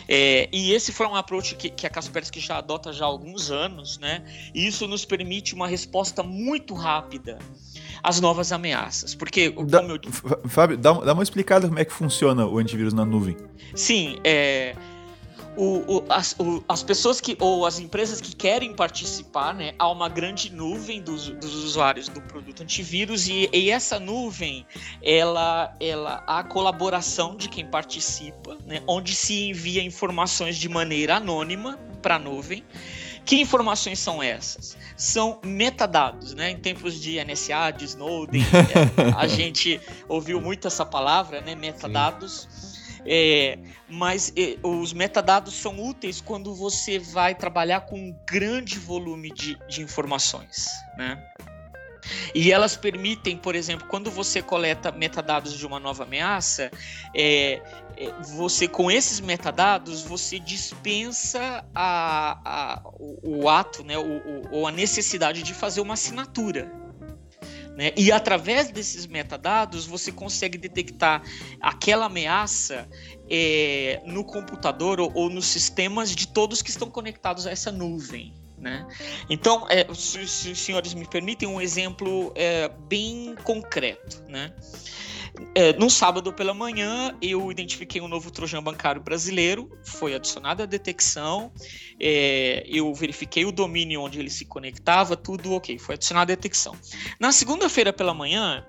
É, e esse foi um approach que, que a Kaspersky já adota já há alguns anos, né? E isso nos permite uma resposta muito rápida às novas ameaças. Porque, da, como eu... Fábio, dá, dá uma explicada como é que funciona o antivírus na nuvem. Sim, é... O, o, as, o, as pessoas que, ou as empresas que querem participar, né, há uma grande nuvem dos, dos usuários do produto antivírus e, e essa nuvem, ela, ela, há a colaboração de quem participa, né, onde se envia informações de maneira anônima para a nuvem. Que informações são essas? São metadados, né? Em tempos de N S A, de Snowden, a gente ouviu muito essa palavra, né, metadados. Sim. É, mas é, os metadados são úteis quando você vai trabalhar com um grande volume de, de informações, né? E elas permitem, por exemplo, quando você coleta metadados de uma nova ameaça, é, é, você com esses metadados você dispensa a, a, o, o ato, né, ou a necessidade de fazer uma assinatura. Né? E através desses metadados você consegue detectar aquela ameaça é, no computador ou, ou nos sistemas de todos que estão conectados a essa nuvem. Né? Então, é, se, se os senhores me permitem um exemplo é, bem concreto, né? É, no sábado pela manhã eu identifiquei um novo trojan bancário brasileiro, foi adicionada a detecção, é, eu verifiquei o domínio onde ele se conectava, tudo ok, foi adicionada a detecção. Na segunda-feira pela manhã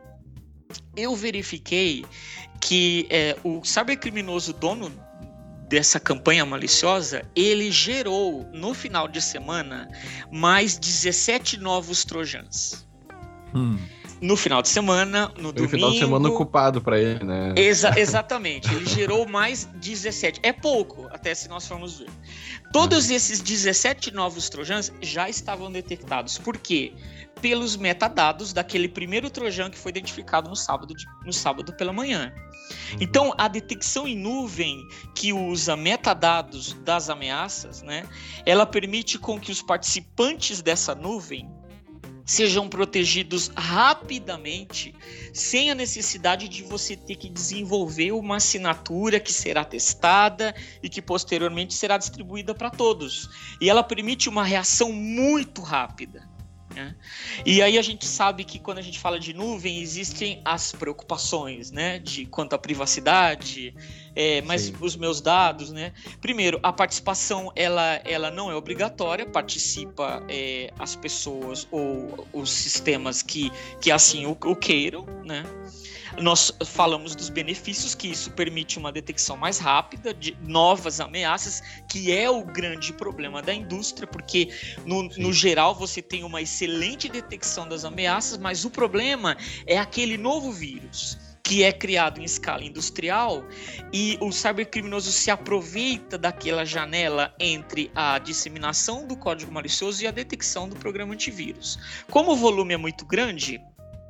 eu verifiquei que é, o cybercriminoso dono dessa campanha maliciosa, ele gerou no final de semana mais dezessete novos trojans. Hum. No final de semana, no domingo... No final de semana ocupado para ele, né? Exa- exatamente. Ele gerou mais dezessete. É pouco, até se nós formos ver. Todos esses dezessete novos trojans já estavam detectados. Por quê? Pelos metadados daquele primeiro trojan que foi identificado no sábado, de, no sábado pela manhã. Então, a detecção em nuvem que usa metadados das ameaças, né, ela permite com que os participantes dessa nuvem sejam protegidos rapidamente, sem a necessidade de você ter que desenvolver uma assinatura que será testada e que posteriormente será distribuída para todos. E ela permite uma reação muito rápida. Né? E aí a gente sabe que quando a gente fala de nuvem, existem as preocupações, né, de quanto à privacidade, é, mas Sim. os meus dados, né? Primeiro, a participação ela, ela não é obrigatória, participa é, as pessoas ou os sistemas que, que assim o, o queiram, né? Nós falamos dos benefícios, que isso permite uma detecção mais rápida de novas ameaças, que é o grande problema da indústria, porque no, no geral você tem uma excelente detecção das ameaças, mas o problema é aquele novo vírus que é criado em escala industrial e o cybercriminoso se aproveita daquela janela entre a disseminação do código malicioso e a detecção do programa antivírus. Como o volume é muito grande,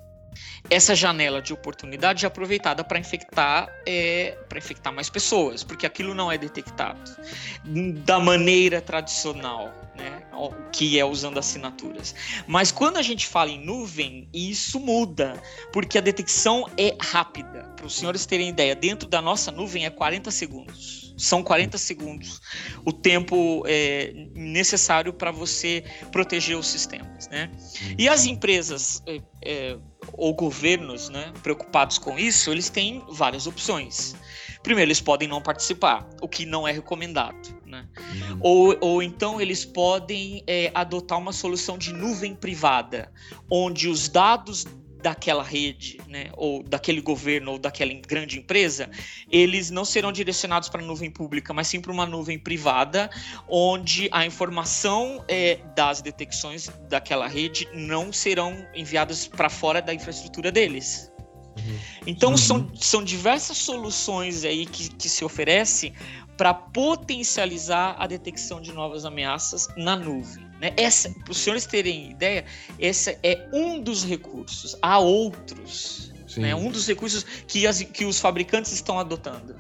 essa janela de oportunidade é aproveitada para infectar, é, para infectar mais pessoas, porque aquilo não é detectado da maneira tradicional, né? que é usando assinaturas. Mas quando a gente fala em nuvem, isso muda, porque a detecção é rápida. Para os senhores terem ideia, dentro da nossa nuvem é quarenta segundos. São quarenta segundos o tempo é, necessário para você proteger os sistemas, né? E as empresas é, é, ou governos, né, preocupados com isso, eles têm várias opções. Primeiro, eles podem não participar, o que não é recomendado, né? Uhum. Ou, ou então eles podem é, adotar uma solução de nuvem privada, onde os dados daquela rede, né, ou daquele governo ou daquela grande empresa, eles não serão direcionados para a nuvem pública, mas sim para uma nuvem privada, onde a informação é, das detecções daquela rede não serão enviadas para fora da infraestrutura deles. Então, uhum. são, são diversas soluções aí que, que se oferecem para potencializar a detecção de novas ameaças na nuvem, né? Essa, para os senhores terem ideia, esse é um dos recursos. Há outros, né? Um dos recursos que, as, que os fabricantes estão adotando.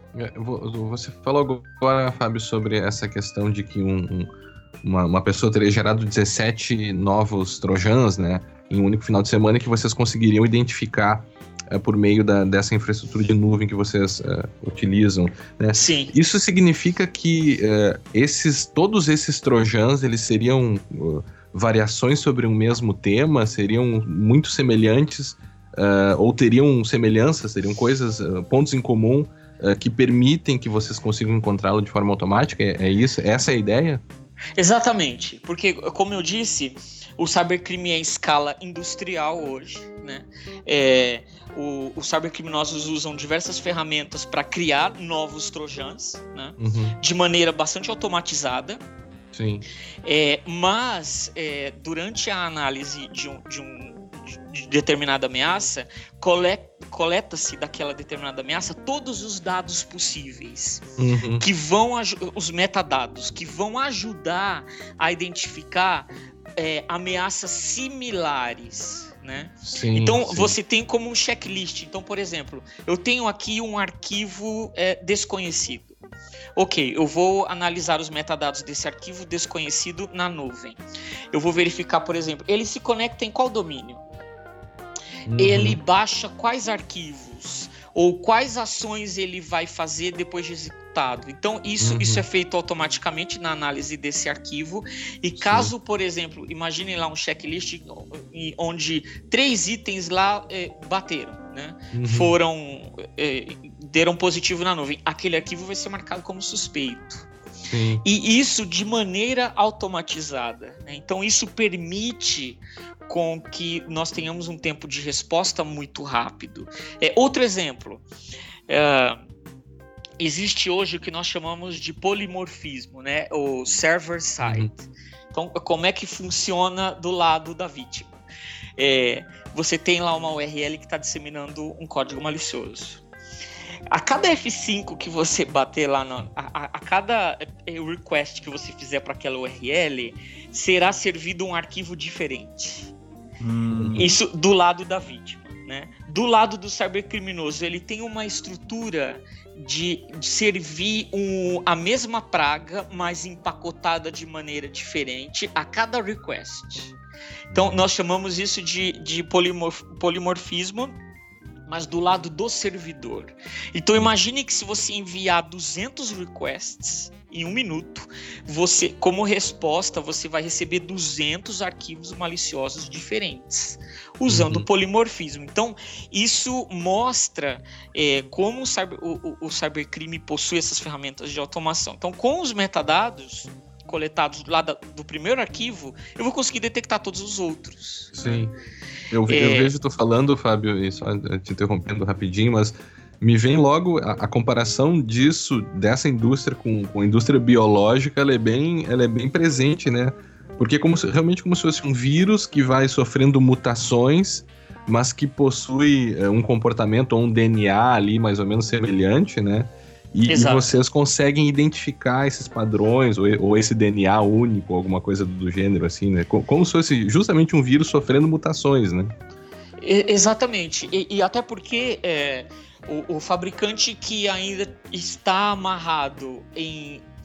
Você falou agora, Fábio, sobre essa questão de que um, um, uma, uma pessoa teria gerado dezessete novos trojans, né, em um único final de semana, que vocês conseguiriam identificar uh, por meio da, dessa infraestrutura de nuvem que vocês uh, utilizam, né? Sim. Isso significa que uh, esses, todos esses trojans, eles seriam uh, variações sobre um mesmo tema, seriam muito semelhantes, uh, ou teriam semelhanças, seriam coisas, uh, pontos em comum, uh, que permitem que vocês consigam encontrá-lo de forma automática? É, é isso? Essa é a ideia? Exatamente, porque, como eu disse, o cybercrime é em escala industrial hoje, né? É, o, os cybercriminosos usam diversas ferramentas para criar novos trojans, né? Uhum. De maneira bastante automatizada. Sim. É, mas, é, durante a análise de um, de um de determinada ameaça, coleta-se daquela determinada ameaça todos os dados possíveis, uhum. que vão, os metadados, que vão ajudar a identificar é, ameaças similares, né? Sim, então, sim. Você tem como um checklist. Então, por exemplo, eu tenho aqui um arquivo é, desconhecido. Ok, eu vou analisar os metadados desse arquivo desconhecido na nuvem. Eu vou verificar, por exemplo, ele se conecta em qual domínio? Uhum. Ele baixa quais arquivos ou quais ações ele vai fazer depois de executado. Então, isso, uhum. isso é feito automaticamente na análise desse arquivo. E caso, Sim. por exemplo, imaginem lá um checklist onde três itens lá é, bateram, né? Uhum. Foram, é, deram positivo na nuvem. Aquele arquivo vai ser marcado como suspeito. Sim. E isso de maneira automatizada, né? Então, isso permite com que nós tenhamos um tempo de resposta muito rápido. É, outro exemplo, é, existe hoje o que nós chamamos de polimorfismo, né? O server-side. Uhum. Então, como é que funciona do lado da vítima? É, você tem lá uma U R L que está disseminando um código malicioso. A cada F cinco que você bater lá, no, a, a cada request que você fizer para aquela U R L, será servido um arquivo diferente. Hum. Isso do lado da vítima, né? Do lado do cybercriminoso, ele tem uma estrutura de, de servir um, a mesma praga, mas empacotada de maneira diferente a cada request. Então, nós chamamos isso de, de polimorf, polimorfismo, mas do lado do servidor. Então, imagine que se você enviar duzentos requests em um minuto, você, como resposta, você vai receber duzentos arquivos maliciosos diferentes, usando o uhum. polimorfismo. Então, isso mostra é, como o, cyber, o, o, o cybercrime possui essas ferramentas de automação. Então, com os metadados coletados lá da, do primeiro arquivo, eu vou conseguir detectar todos os outros. Sim. Eu, é... eu vejo tu falando, Fábio, e só te interrompendo rapidinho, mas me vem logo a, a comparação disso, dessa indústria com, com a indústria biológica, ela é bem, ela é bem presente, né? Porque é como se, realmente como se fosse um vírus que vai sofrendo mutações, mas que possui é, um comportamento ou um D N A ali mais ou menos semelhante, né? E, e vocês conseguem identificar esses padrões, ou, ou esse D N A único, alguma coisa do gênero, assim, né? Como, como se fosse justamente um vírus sofrendo mutações, né? Exatamente. E, e até porque é, o, o fabricante que ainda está amarrado em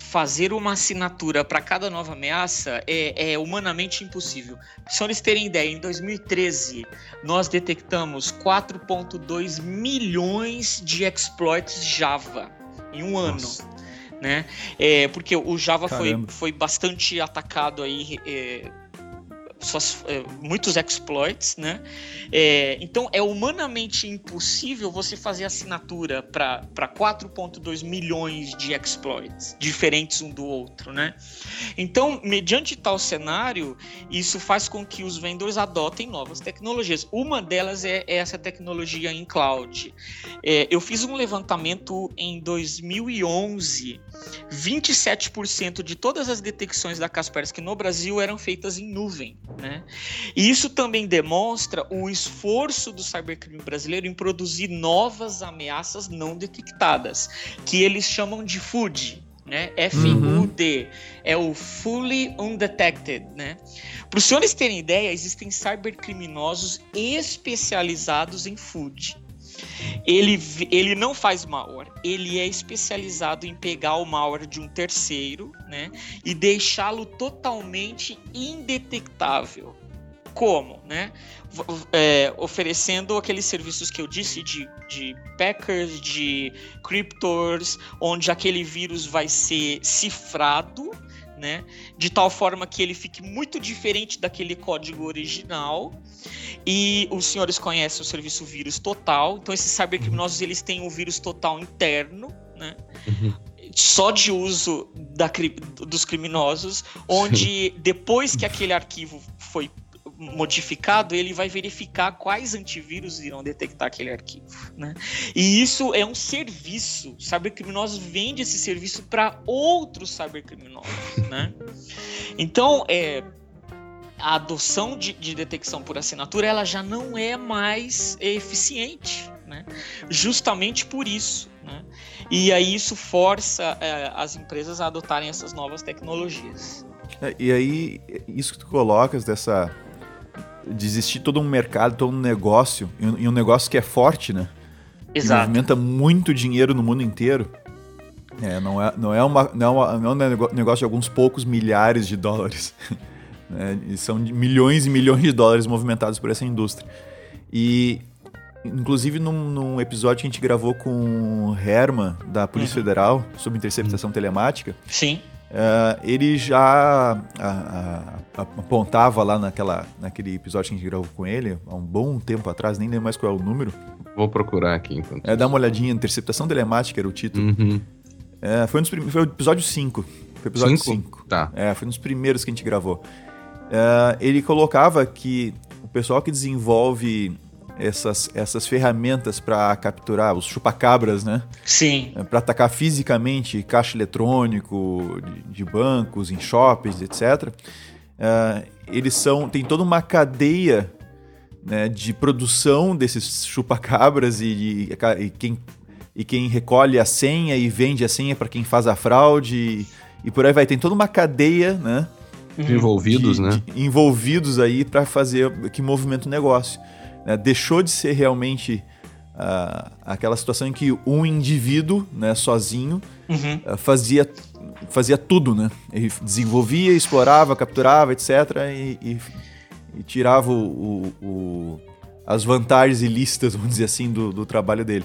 fazer uma assinatura para cada nova ameaça é, é humanamente impossível. Para os senhores terem ideia, em dois mil e treze nós detectamos quatro vírgula dois milhões de exploits Java em um ano. Né? É, porque o Java foi, foi bastante atacado aí, é, suas, é, muitos exploits, né? É, então é humanamente impossível você fazer assinatura para quatro vírgula dois milhões de exploits diferentes um do outro, né? Então, mediante tal cenário, isso faz com que os vendedores adotem novas tecnologias. Uma delas é essa tecnologia em cloud. É, eu fiz um levantamento em dois mil e onze, vinte e sete por cento de todas as detecções da Kaspersky no Brasil eram feitas em nuvem, né? E isso também demonstra o esforço do cybercrime brasileiro em produzir novas ameaças não detectadas, que eles chamam de F U D, né? F U D, uhum. É o Fully Undetected, né? Para os senhores terem ideia, existem cybercriminosos especializados em F U D. Ele, ele não faz malware, ele é especializado em pegar o malware de um terceiro, né, e deixá-lo totalmente indetectável. Como? Né? É, oferecendo aqueles serviços que eu disse de, de packers, de cryptors, onde aquele vírus vai ser cifrado, né, de tal forma que ele fique muito diferente daquele código original. E os senhores conhecem o serviço vírus total. Então esses cybercriminosos, eles têm um vírus total interno, né, uhum. só de uso da, dos criminosos, onde depois que aquele arquivo foi modificado, ele vai verificar quais antivírus irão detectar aquele arquivo, né? E isso é um serviço. Cybercriminosos vendem esse serviço para outros cybercriminosos, né? Então, é, a adoção de, de detecção por assinatura, ela já não é mais eficiente, né? Justamente por isso, né? E aí isso força é, as empresas a adotarem essas novas tecnologias. É, e aí, isso que tu colocas dessa... de existir todo um mercado, todo um negócio, e um negócio que é forte, né? Exato. Que movimenta muito dinheiro no mundo inteiro. É, não, é, não, é uma, não, é uma, não é um negócio de alguns poucos milhares de dólares. É, e são milhões e milhões de dólares movimentados por essa indústria. E, inclusive, num, num episódio que a gente gravou com o Herman, da Polícia uhum. Federal, sobre interceptação uhum. telemática... Sim. Uh, ele já a, a, a, apontava lá naquela, naquele episódio que a gente gravou com ele, há um bom tempo atrás, nem lembro mais qual é o número. Vou procurar aqui enquanto. É, dá uma olhadinha, interceptação telemática era o título. Uhum. É, foi, um dos prim... foi o episódio cinco. Foi o episódio cinco. Tá. É, foi um dos primeiros que a gente gravou. Uh, ele colocava que o pessoal que desenvolve essas, essas ferramentas para capturar os chupacabras, né? Sim. Para atacar fisicamente caixa eletrônico de, de bancos, em shoppings, etcétera. Uh, eles são, tem toda uma cadeia, né, de produção desses chupacabras e, e, e, quem, e quem recolhe a senha e vende a senha para quem faz a fraude e, e por aí vai. Tem toda uma cadeia, né? Envolvidos, de, né? De, envolvidos aí para fazer que movimenta o negócio. Né? Deixou de ser realmente uh, aquela situação em que um indivíduo, né, sozinho, uhum. uh, fazia, fazia tudo, né? Ele desenvolvia, explorava, capturava, etcétera. E, e, e tirava o, o, o, as vantagens ilícitas, vamos dizer assim, do, do trabalho dele.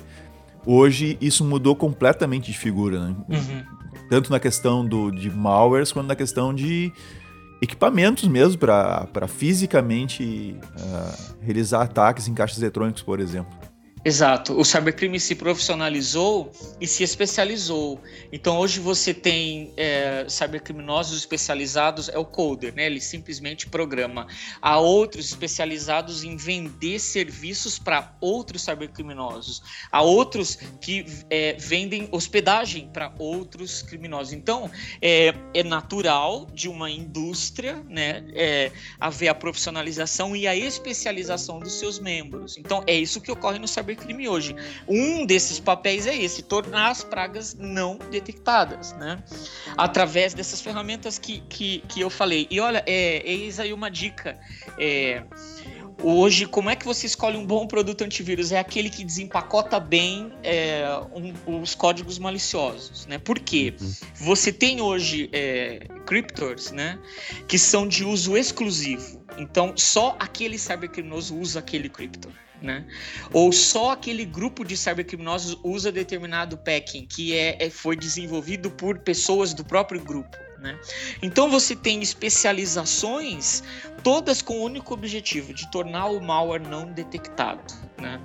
Hoje isso mudou completamente de figura, né? Uhum. Tanto na questão do, de malwares quanto na questão de equipamentos mesmo para fisicamente uh, realizar ataques em caixas eletrônicos, por exemplo. Exato. O cybercrime se profissionalizou e se especializou. Então hoje você tem é, cybercriminosos especializados, é o coder, né? Ele simplesmente programa. Há outros especializados em vender serviços para outros cybercriminosos. Há outros que é, vendem hospedagem para outros criminosos. Então é, é natural de uma indústria, né, é, haver a profissionalização e a especialização dos seus membros. Então é isso que ocorre no cybercrime crime hoje. Um desses papéis é esse, tornar as pragas não detectadas, né? Através dessas ferramentas que, que, que eu falei. E olha, é, eis aí uma dica. É, hoje, como é que você escolhe um bom produto antivírus? É aquele que desempacota bem é, um, os códigos maliciosos, né? Por quê? Uhum. Você tem hoje é, cryptors, né, que são de uso exclusivo. Então, só aquele cybercriminoso usa aquele cryptor. Né? Ou só aquele grupo de cybercriminosos usa determinado packing que é, é, foi desenvolvido por pessoas do próprio grupo. Né? Então você tem especializações todas com o único objetivo de tornar o malware não detectado. Né?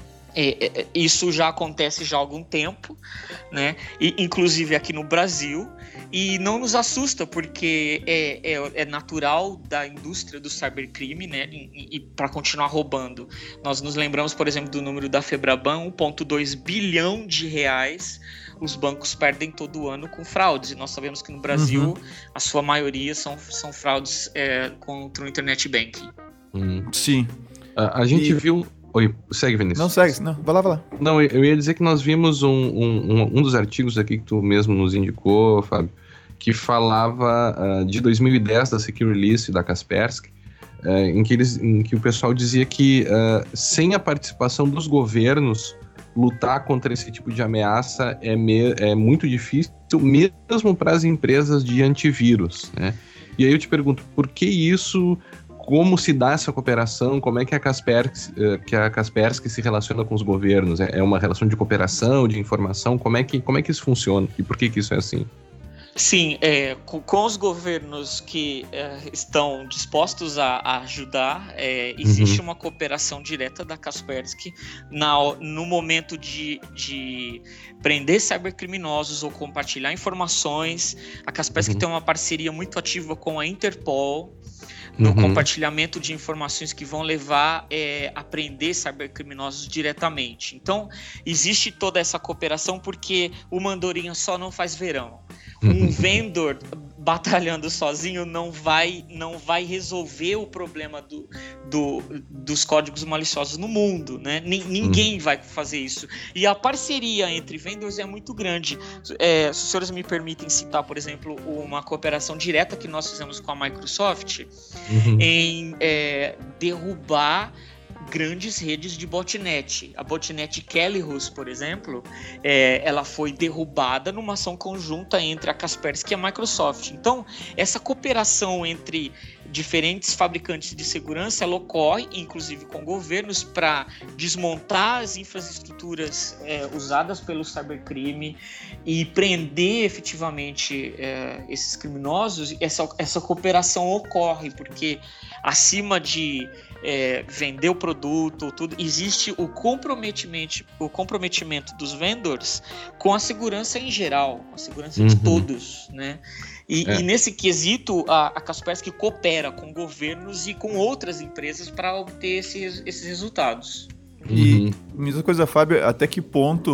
É, é, isso já acontece já há algum tempo, né? E, inclusive aqui no Brasil, e não nos assusta porque é, é, é natural da indústria do cybercrime, né? E, e para continuar roubando. Nós nos lembramos, por exemplo, do número da Febraban, um vírgula dois bilhão de reais os bancos perdem todo ano com fraudes, e nós sabemos que no Brasil uhum. a sua maioria são, são fraudes é, contra o internet banking. Hum. Sim. A, a gente e... viu... Oi, segue, Vinícius. Não, segue, não, vai lá, vai lá. Não, eu ia dizer que nós vimos um, um, um dos artigos aqui que tu mesmo nos indicou, Fábio, que falava uh, de dois mil e dez da Secure Release da Kaspersky, uh, em, que eles, em que o pessoal dizia que uh, sem a participação dos governos, lutar contra esse tipo de ameaça é, me, é muito difícil, mesmo para as empresas de antivírus, né? E aí eu te pergunto, por que isso... Como se dá essa cooperação? Como é que a Kaspersky, que a Kaspersky se relaciona com os governos? É uma relação de cooperação, de informação? Como é que, como é que isso funciona? E por que, que isso é assim? Sim, é, com, com os governos que é, estão dispostos a, a ajudar, é, existe uhum. uma cooperação direta da Kaspersky na, no momento de, de prender cybercriminosos ou compartilhar informações. A Kaspersky uhum. tem uma parceria muito ativa com a Interpol, no uhum. compartilhamento de informações que vão levar é, a prender cybercriminosos diretamente. Então, existe toda essa cooperação porque o Mandorinha só não faz verão. Um vendor batalhando sozinho não vai, não vai resolver o problema do, do, dos códigos maliciosos no mundo, né? N- ninguém uhum. vai fazer isso. E a parceria entre vendors é muito grande. É, se os senhores me permitem citar, por exemplo, uma cooperação direta que nós fizemos com a Microsoft uhum. em é, derrubar grandes redes de botnet. A botnet Kellyhus, por exemplo, é, ela foi derrubada numa ação conjunta entre a Kaspersky e a Microsoft. Então, essa cooperação entre diferentes fabricantes de segurança, ela ocorre, inclusive com governos, para desmontar as infraestruturas é, usadas pelo cybercrime e prender efetivamente é, esses criminosos. Essa, essa cooperação ocorre porque acima de é, vender o produto, tudo, existe o comprometimento, o comprometimento dos vendors com a segurança em geral, com a segurança uhum. de todos, né? E, é. e nesse quesito, a, a Kaspersky coopera com governos e com outras empresas para obter esses, esses resultados. E, uhum. mesma coisa, Fábio, até que ponto,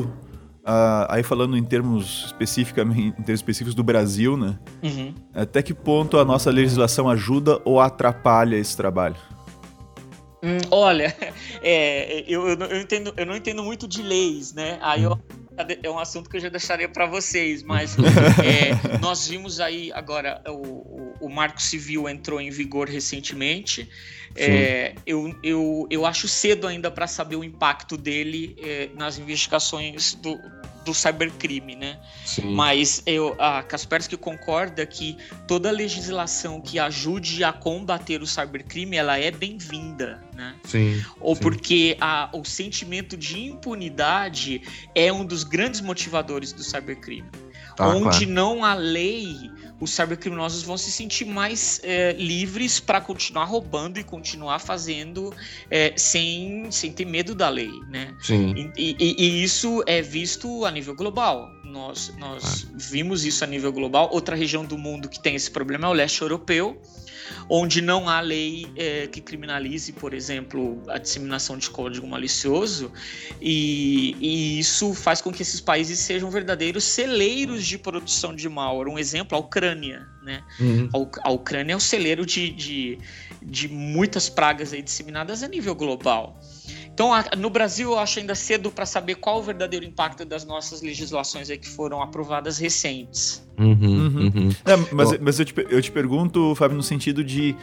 uh, aí falando em termos especificamente, em termos específicos do Brasil, né? Uhum. Até que ponto a nossa legislação ajuda ou atrapalha esse trabalho? Hum, olha, é, eu, eu, eu, entendo, eu não entendo muito de leis, né? Aí eu, é um assunto que eu já deixaria para vocês, mas é, nós vimos aí agora o, o, o Marco Civil entrou em vigor recentemente. É, eu, eu, eu acho cedo ainda para saber o impacto dele é, nas investigações do, do cybercrime, né? Sim. Mas eu, a Kaspersky concorda que toda legislação que ajude a combater o cybercrime, ela é bem-vinda, né? Sim, Ou sim. porque a, o sentimento de impunidade é um dos grandes motivadores do cybercrime. Ah, onde claro. não há lei, os cybercriminosos vão se sentir mais é, livres para continuar roubando e continuar fazendo é, sem, sem ter medo da lei, né? Sim. E, e, e isso é visto a nível global. Nós, nós ah. vimos isso a nível global. Outra região do mundo que tem esse problema é o leste europeu, onde não há lei é, que criminalize, por exemplo, a disseminação de código malicioso, e, e isso faz com que esses países sejam verdadeiros celeiros de produção de malware. Um exemplo, a Ucrânia, né? Uhum. A, a Ucrânia é o celeiro de, de, de muitas pragas aí disseminadas a nível global. Então, no Brasil, eu acho ainda cedo para saber qual o verdadeiro impacto das nossas legislações aí que foram aprovadas recentes. Uhum, uhum. É, mas mas eu, te, eu te pergunto, Fábio, no sentido de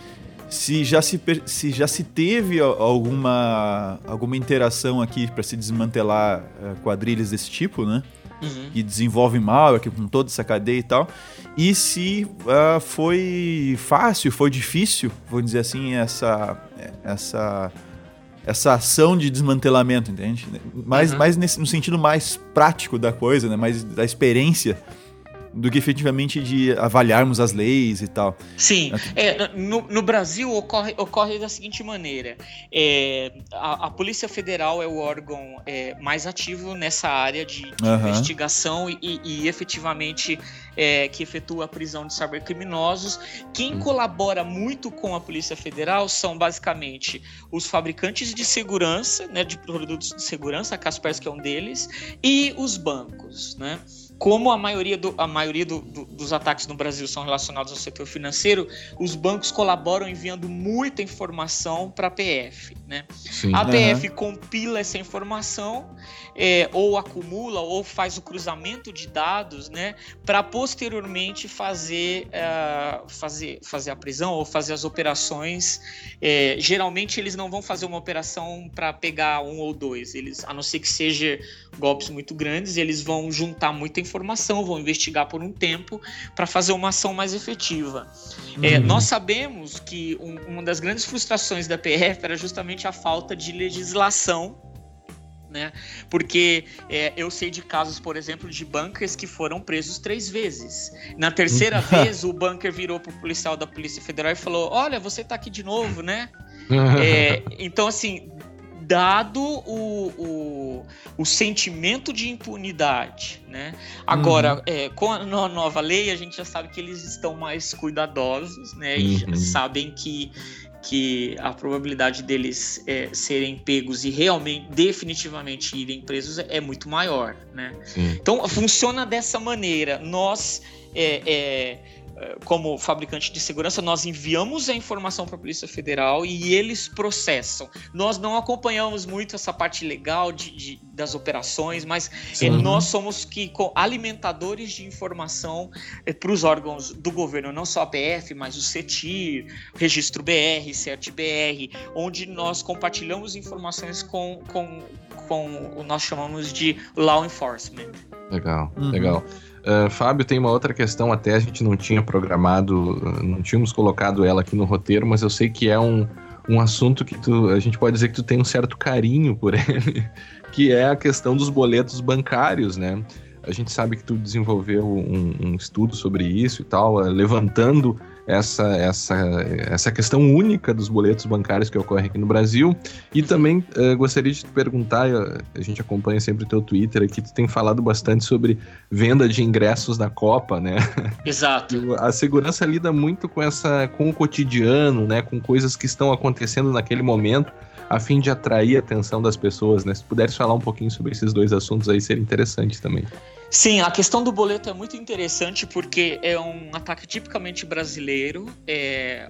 se já se, se já se teve alguma, alguma interação aqui para se desmantelar uh, quadrilhas desse tipo, né? Uhum. Que desenvolvem malware, com toda essa cadeia e tal. E se uh, foi fácil, foi difícil, vou dizer assim, essa, essa, essa ação de desmantelamento, entende? Mais, uhum. mais nesse, no sentido mais prático da coisa, né? Mais da experiência, do que efetivamente de avaliarmos as leis e tal. Sim, é, no, no Brasil ocorre, ocorre da seguinte maneira, é, a, a Polícia Federal é o órgão é, mais ativo nessa área de, de uhum. investigação e, e, e efetivamente é, que efetua a prisão de cybercriminosos. Quem uhum. colabora muito com a Polícia Federal são basicamente os fabricantes de segurança, né, de produtos de segurança, a Kaspersky é um deles, e os bancos, né? Como a maioria, do, a maioria do, do, dos ataques no Brasil são relacionados ao setor financeiro, os bancos colaboram enviando muita informação para a P F, né? Sim, a P F uhum. compila essa informação, é, ou acumula, ou faz o cruzamento de dados, né? Para posteriormente fazer, uh, fazer, fazer a prisão ou fazer as operações. É, geralmente eles não vão fazer uma operação para pegar um ou dois, eles, a não ser que seja golpes muito grandes, eles vão juntar muita informação informação, vão investigar por um tempo para fazer uma ação mais efetiva. Uhum. É, nós sabemos que um, uma das grandes frustrações da P F era justamente a falta de legislação, né? Porque é, eu sei de casos, por exemplo, de bunkers que foram presos três vezes. Na terceira vez, o bunker virou para o policial da Polícia Federal e falou: olha, você tá aqui de novo, né? é, então, assim, dado o, o, o sentimento de impunidade, né? Agora, uhum. é, com a nova lei, a gente já sabe que eles estão mais cuidadosos, né? E uhum. já sabem que, que a probabilidade deles é, serem pegos e realmente, definitivamente irem presos é, é muito maior, né? Sim. Então, funciona dessa maneira. Nós... É, é, como fabricante de segurança, nós enviamos a informação para a Polícia Federal e eles processam. Nós não acompanhamos muito essa parte legal de, de, das operações, mas é, nós somos que, alimentadores de informação é, para os órgãos do governo, não só a P F, mas o CETIR, Registro B R, CERT-B R, onde nós compartilhamos informações com, com, com o nós chamamos de law enforcement. Legal, uhum. legal. Uh, Fábio, tem uma outra questão, até a gente não tinha programado, não tínhamos colocado ela aqui no roteiro, mas eu sei que é um, um assunto que tu, a gente pode dizer que tu tem um certo carinho por ele, que é a questão dos boletos bancários, né? A gente sabe que tu desenvolveu um, um estudo sobre isso e tal, uh, levantando essa, essa, essa questão única dos boletos bancários que ocorrem aqui no Brasil. E também uh, gostaria de te perguntar, a gente acompanha sempre o teu Twitter aqui, tu tem falado bastante sobre venda de ingressos da Copa, né? Exato. A segurança lida muito com, essa, com o cotidiano, né? Com coisas que estão acontecendo naquele momento, a fim de atrair a atenção das pessoas, né? Se puderes falar um pouquinho sobre esses dois assuntos aí, seria interessante também. Sim, a questão do boleto é muito interessante porque é um ataque tipicamente brasileiro. É,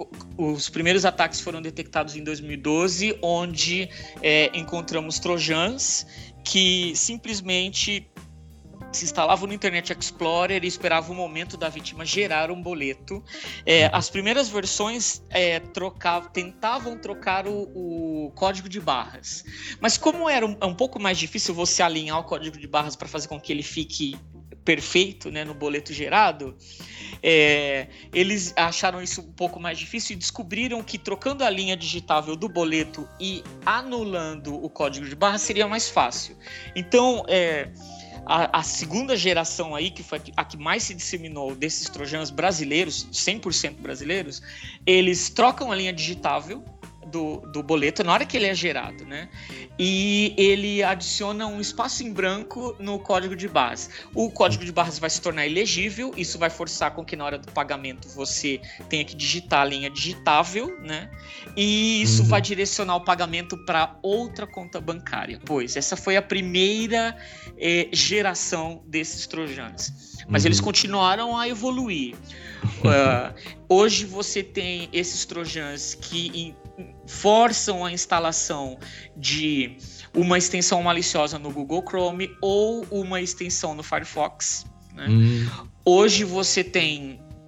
os primeiros ataques foram detectados em dois mil e doze, onde é, encontramos trojans que simplesmente se instalavam no Internet Explorer e esperavam o momento da vítima gerar um boleto. É, as primeiras versões é, trocavam, tentavam trocar o, o código de barras. Mas como era um, é um pouco mais difícil você alinhar o código de barras para fazer com que ele fique perfeito, né, no boleto gerado, é, eles acharam isso um pouco mais difícil e descobriram que trocando a linha digitável do boleto e anulando o código de barras seria mais fácil. Então, é, A, a segunda geração aí, que foi a que mais se disseminou desses trojans brasileiros, cem por cento brasileiros, eles trocam a linha digitável do, do boleto na hora que ele é gerado, né? E ele adiciona um espaço em branco no código de barras. O código de barras vai se tornar ilegível, isso vai forçar com que na hora do pagamento você tenha que digitar a linha digitável, né? E isso uhum. vai direcionar o pagamento para outra conta bancária. Pois, essa foi a primeira eh, geração desses trojans. Mas uhum. eles continuaram a evoluir. Uh, hoje você tem esses trojans que in, forçam a instalação de uma extensão maliciosa no Google Chrome ou uma extensão no Firefox, né? Uhum. Hoje você tem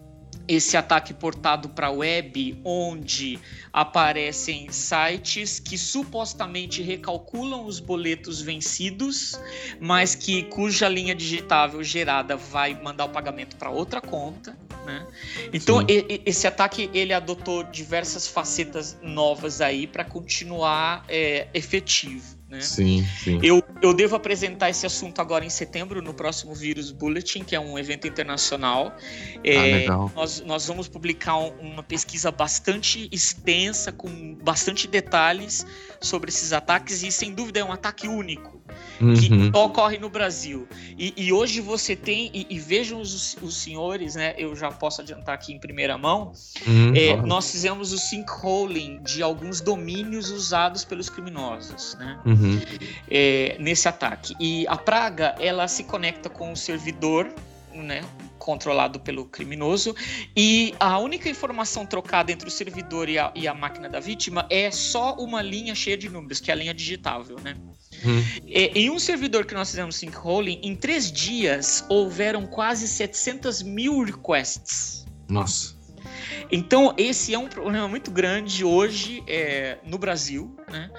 esse ataque portado para a web, onde aparecem sites que supostamente recalculam os boletos vencidos, mas que cuja linha digitável gerada vai mandar o pagamento para outra conta, né? Então e, esse ataque ele adotou diversas facetas novas aí para continuar é, efetivo. Né? Sim, sim. Eu, eu devo apresentar esse assunto agora em setembro, no próximo Vírus Bulletin, que é um evento internacional. É, ah, legal. Nós, nós vamos publicar um, uma pesquisa bastante extensa, com bastante detalhes sobre esses ataques, e sem dúvida é um ataque único, uhum. que só ocorre no Brasil. E, e hoje você tem, e, e vejam os, os senhores, né? Eu já posso adiantar aqui em primeira mão, uhum, é, claro. Nós fizemos o sinkholing de alguns domínios usados pelos criminosos, né? Uhum. É, nesse ataque. E a praga, ela se conecta com o servidor, né, controlado pelo criminoso, e a única informação trocada entre o servidor e a, e a máquina da vítima é só uma linha cheia de números, que é a linha digitável, né? Uhum. E, em um servidor que nós fizemos sinkholing, em três dias houveram quase setecentos mil requests. Nossa. Então, esse é um problema muito grande hoje é, no Brasil, né?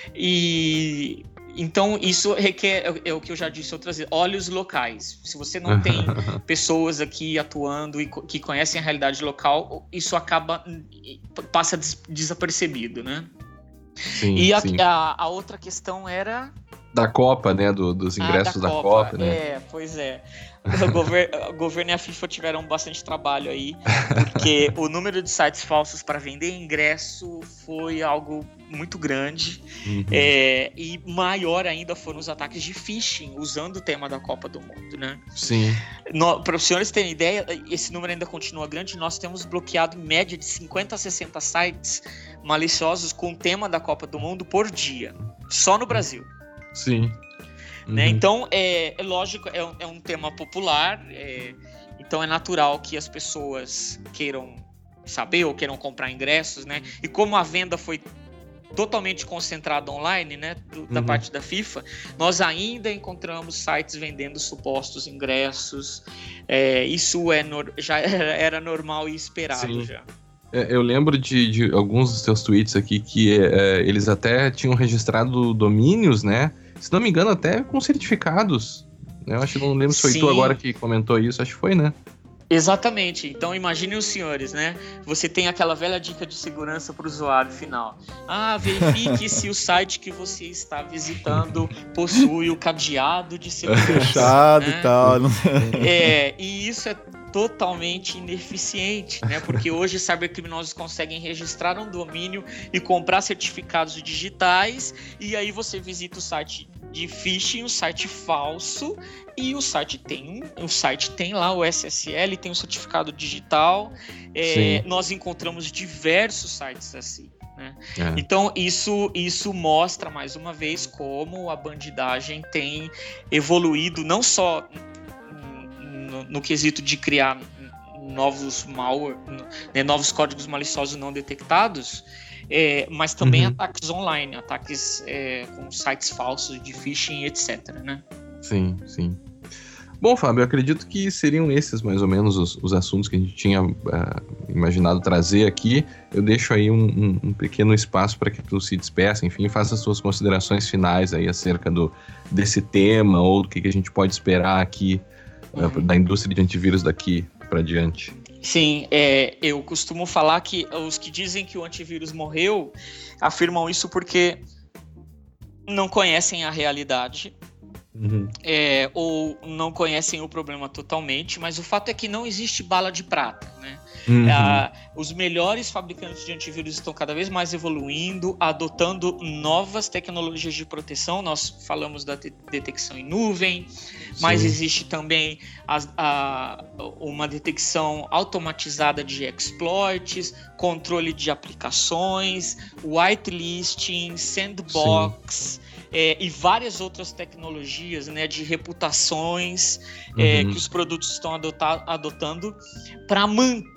E então isso requer, é, é o que eu já disse outras vezes, olhos locais. Se você não tem pessoas aqui atuando e que conhecem a realidade local, isso acaba passa des, desapercebido, né? Sim, e a, sim. A, a outra questão era da Copa, né? Do, dos ingressos ah, da, da Copa, Copa, né? É, pois é. O, gover- o governo e a FIFA tiveram bastante trabalho aí, porque o número de sites falsos para vender ingresso foi algo muito grande, uhum. é, e maior ainda foram os ataques de phishing, usando o tema da Copa do Mundo, né? Sim. Para os senhores terem ideia, esse número ainda continua grande, nós temos bloqueado em média de cinquenta a sessenta sites maliciosos com o tema da Copa do Mundo por dia, só no Brasil. Sim. Uhum. Né? Então, é, é lógico, é um, é um tema popular, é, então é natural que as pessoas queiram saber ou queiram comprar ingressos, né? E como a venda foi totalmente concentrada online, né, do, da uhum. parte da FIFA, nós ainda encontramos sites vendendo supostos ingressos. É, isso é no, já era, era normal e esperado. Sim. Já. Eu lembro de, de alguns dos teus tweets aqui que é, eles até tinham registrado domínios, né? Se não me engano, até com certificados. Eu acho que não lembro se foi Sim. tu agora que comentou isso, acho que foi, né? Exatamente. Então imaginem os senhores, né? Você tem aquela velha dica de segurança para o usuário final. Ah, verifique se o site que você está visitando possui o cadeado de segurança. Fechado, né? E tal. É, e isso é totalmente ineficiente, né? Porque hoje cybercriminosos conseguem registrar um domínio e comprar certificados digitais, e aí você visita o site de phishing, o site falso, e o site tem, o site tem lá o S S L, tem o certificado digital. É, nós encontramos diversos sites assim. Né? É. Então isso, isso mostra mais uma vez como a bandidagem tem evoluído, não só no, no quesito de criar novos malware, né, novos códigos maliciosos não detectados, é, mas também uhum. ataques online, ataques é, com sites falsos de phishing, etcétera. Né? Sim, sim. Bom, Fábio, eu acredito que seriam esses mais ou menos os, os assuntos que a gente tinha uh, imaginado trazer aqui. Eu deixo aí um, um, um pequeno espaço para que tu se despeça, enfim, faça as suas considerações finais aí acerca do, desse tema ou do que, que a gente pode esperar aqui uh, uhum. da indústria de antivírus daqui para diante. Sim, é, eu costumo falar que os que dizem que o antivírus morreu afirmam isso porque não conhecem a realidade. Uhum. É, ou não conhecem o problema totalmente, mas o fato é que não existe bala de prata, né? Uhum. Ah, os melhores fabricantes de antivírus estão cada vez mais evoluindo, adotando novas tecnologias de proteção. Nós falamos da de- detecção em nuvem, Sim. mas existe também a, a, uma detecção automatizada de exploits, controle de aplicações, whitelisting, sandbox, é, e várias outras tecnologias, né, de reputações, uhum. é, que os produtos estão adotar, adotando para manter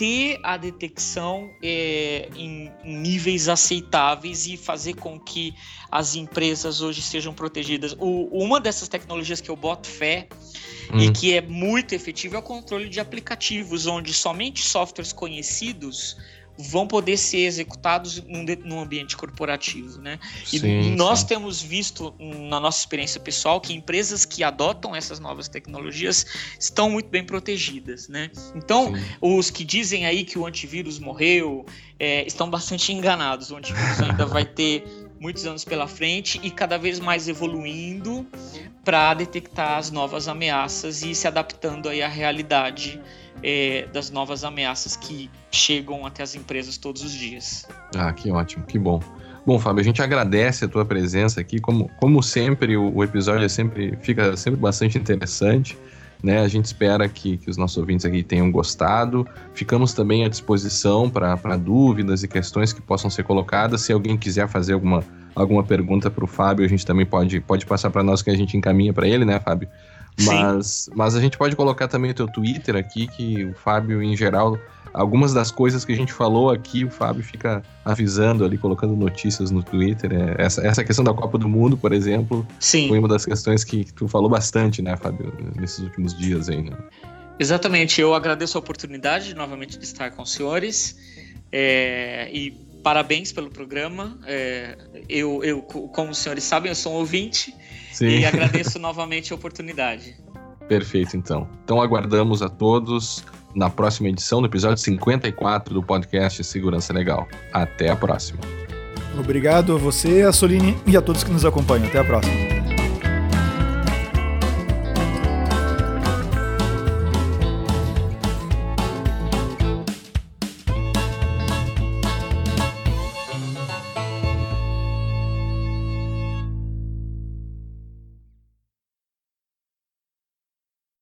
manter a detecção é, em, em níveis aceitáveis e fazer com que as empresas hoje sejam protegidas. O, uma dessas tecnologias que eu boto fé hum. e que é muito efetivo é o controle de aplicativos, onde somente softwares conhecidos vão poder ser executados num, num ambiente corporativo, né? E sim, nós sim. temos visto, na nossa experiência pessoal, que empresas que adotam essas novas tecnologias estão muito bem protegidas, né? Então, sim. os que dizem aí que o antivírus morreu, é, estão bastante enganados. O antivírus ainda vai ter muitos anos pela frente e cada vez mais evoluindo para detectar as novas ameaças e se adaptando aí à realidade É, das novas ameaças que chegam até as empresas todos os dias. Ah, que ótimo, que bom. Bom, Fábio, a gente agradece a tua presença aqui. Como, como sempre, o, o episódio é sempre, fica sempre bastante interessante, né? A gente espera que, que os nossos ouvintes aqui tenham gostado. Ficamos também à disposição para dúvidas e questões que possam ser colocadas. Se alguém quiser fazer alguma, alguma pergunta para o Fábio, a gente também pode, pode passar para nós que a gente encaminha para ele, né, Fábio? Mas, mas a gente pode colocar também o teu Twitter aqui, que o Fábio, em geral, algumas das coisas que a gente falou aqui, o Fábio fica avisando ali, colocando notícias no Twitter. É, essa, essa questão da Copa do Mundo, por exemplo, Sim. foi uma das questões que, que tu falou bastante, né, Fábio, nesses últimos dias aí, né? Exatamente, eu agradeço a oportunidade novamente de estar com os senhores é, e parabéns pelo programa. É, eu, eu, como os senhores sabem, eu sou um ouvinte. Sim. E agradeço novamente a oportunidade. Perfeito, então. Então aguardamos a todos na próxima edição, no episódio cinquenta e quatro do podcast Segurança Legal. Até a próxima. Obrigado a você, a Soline e a todos que nos acompanham. Até a próxima.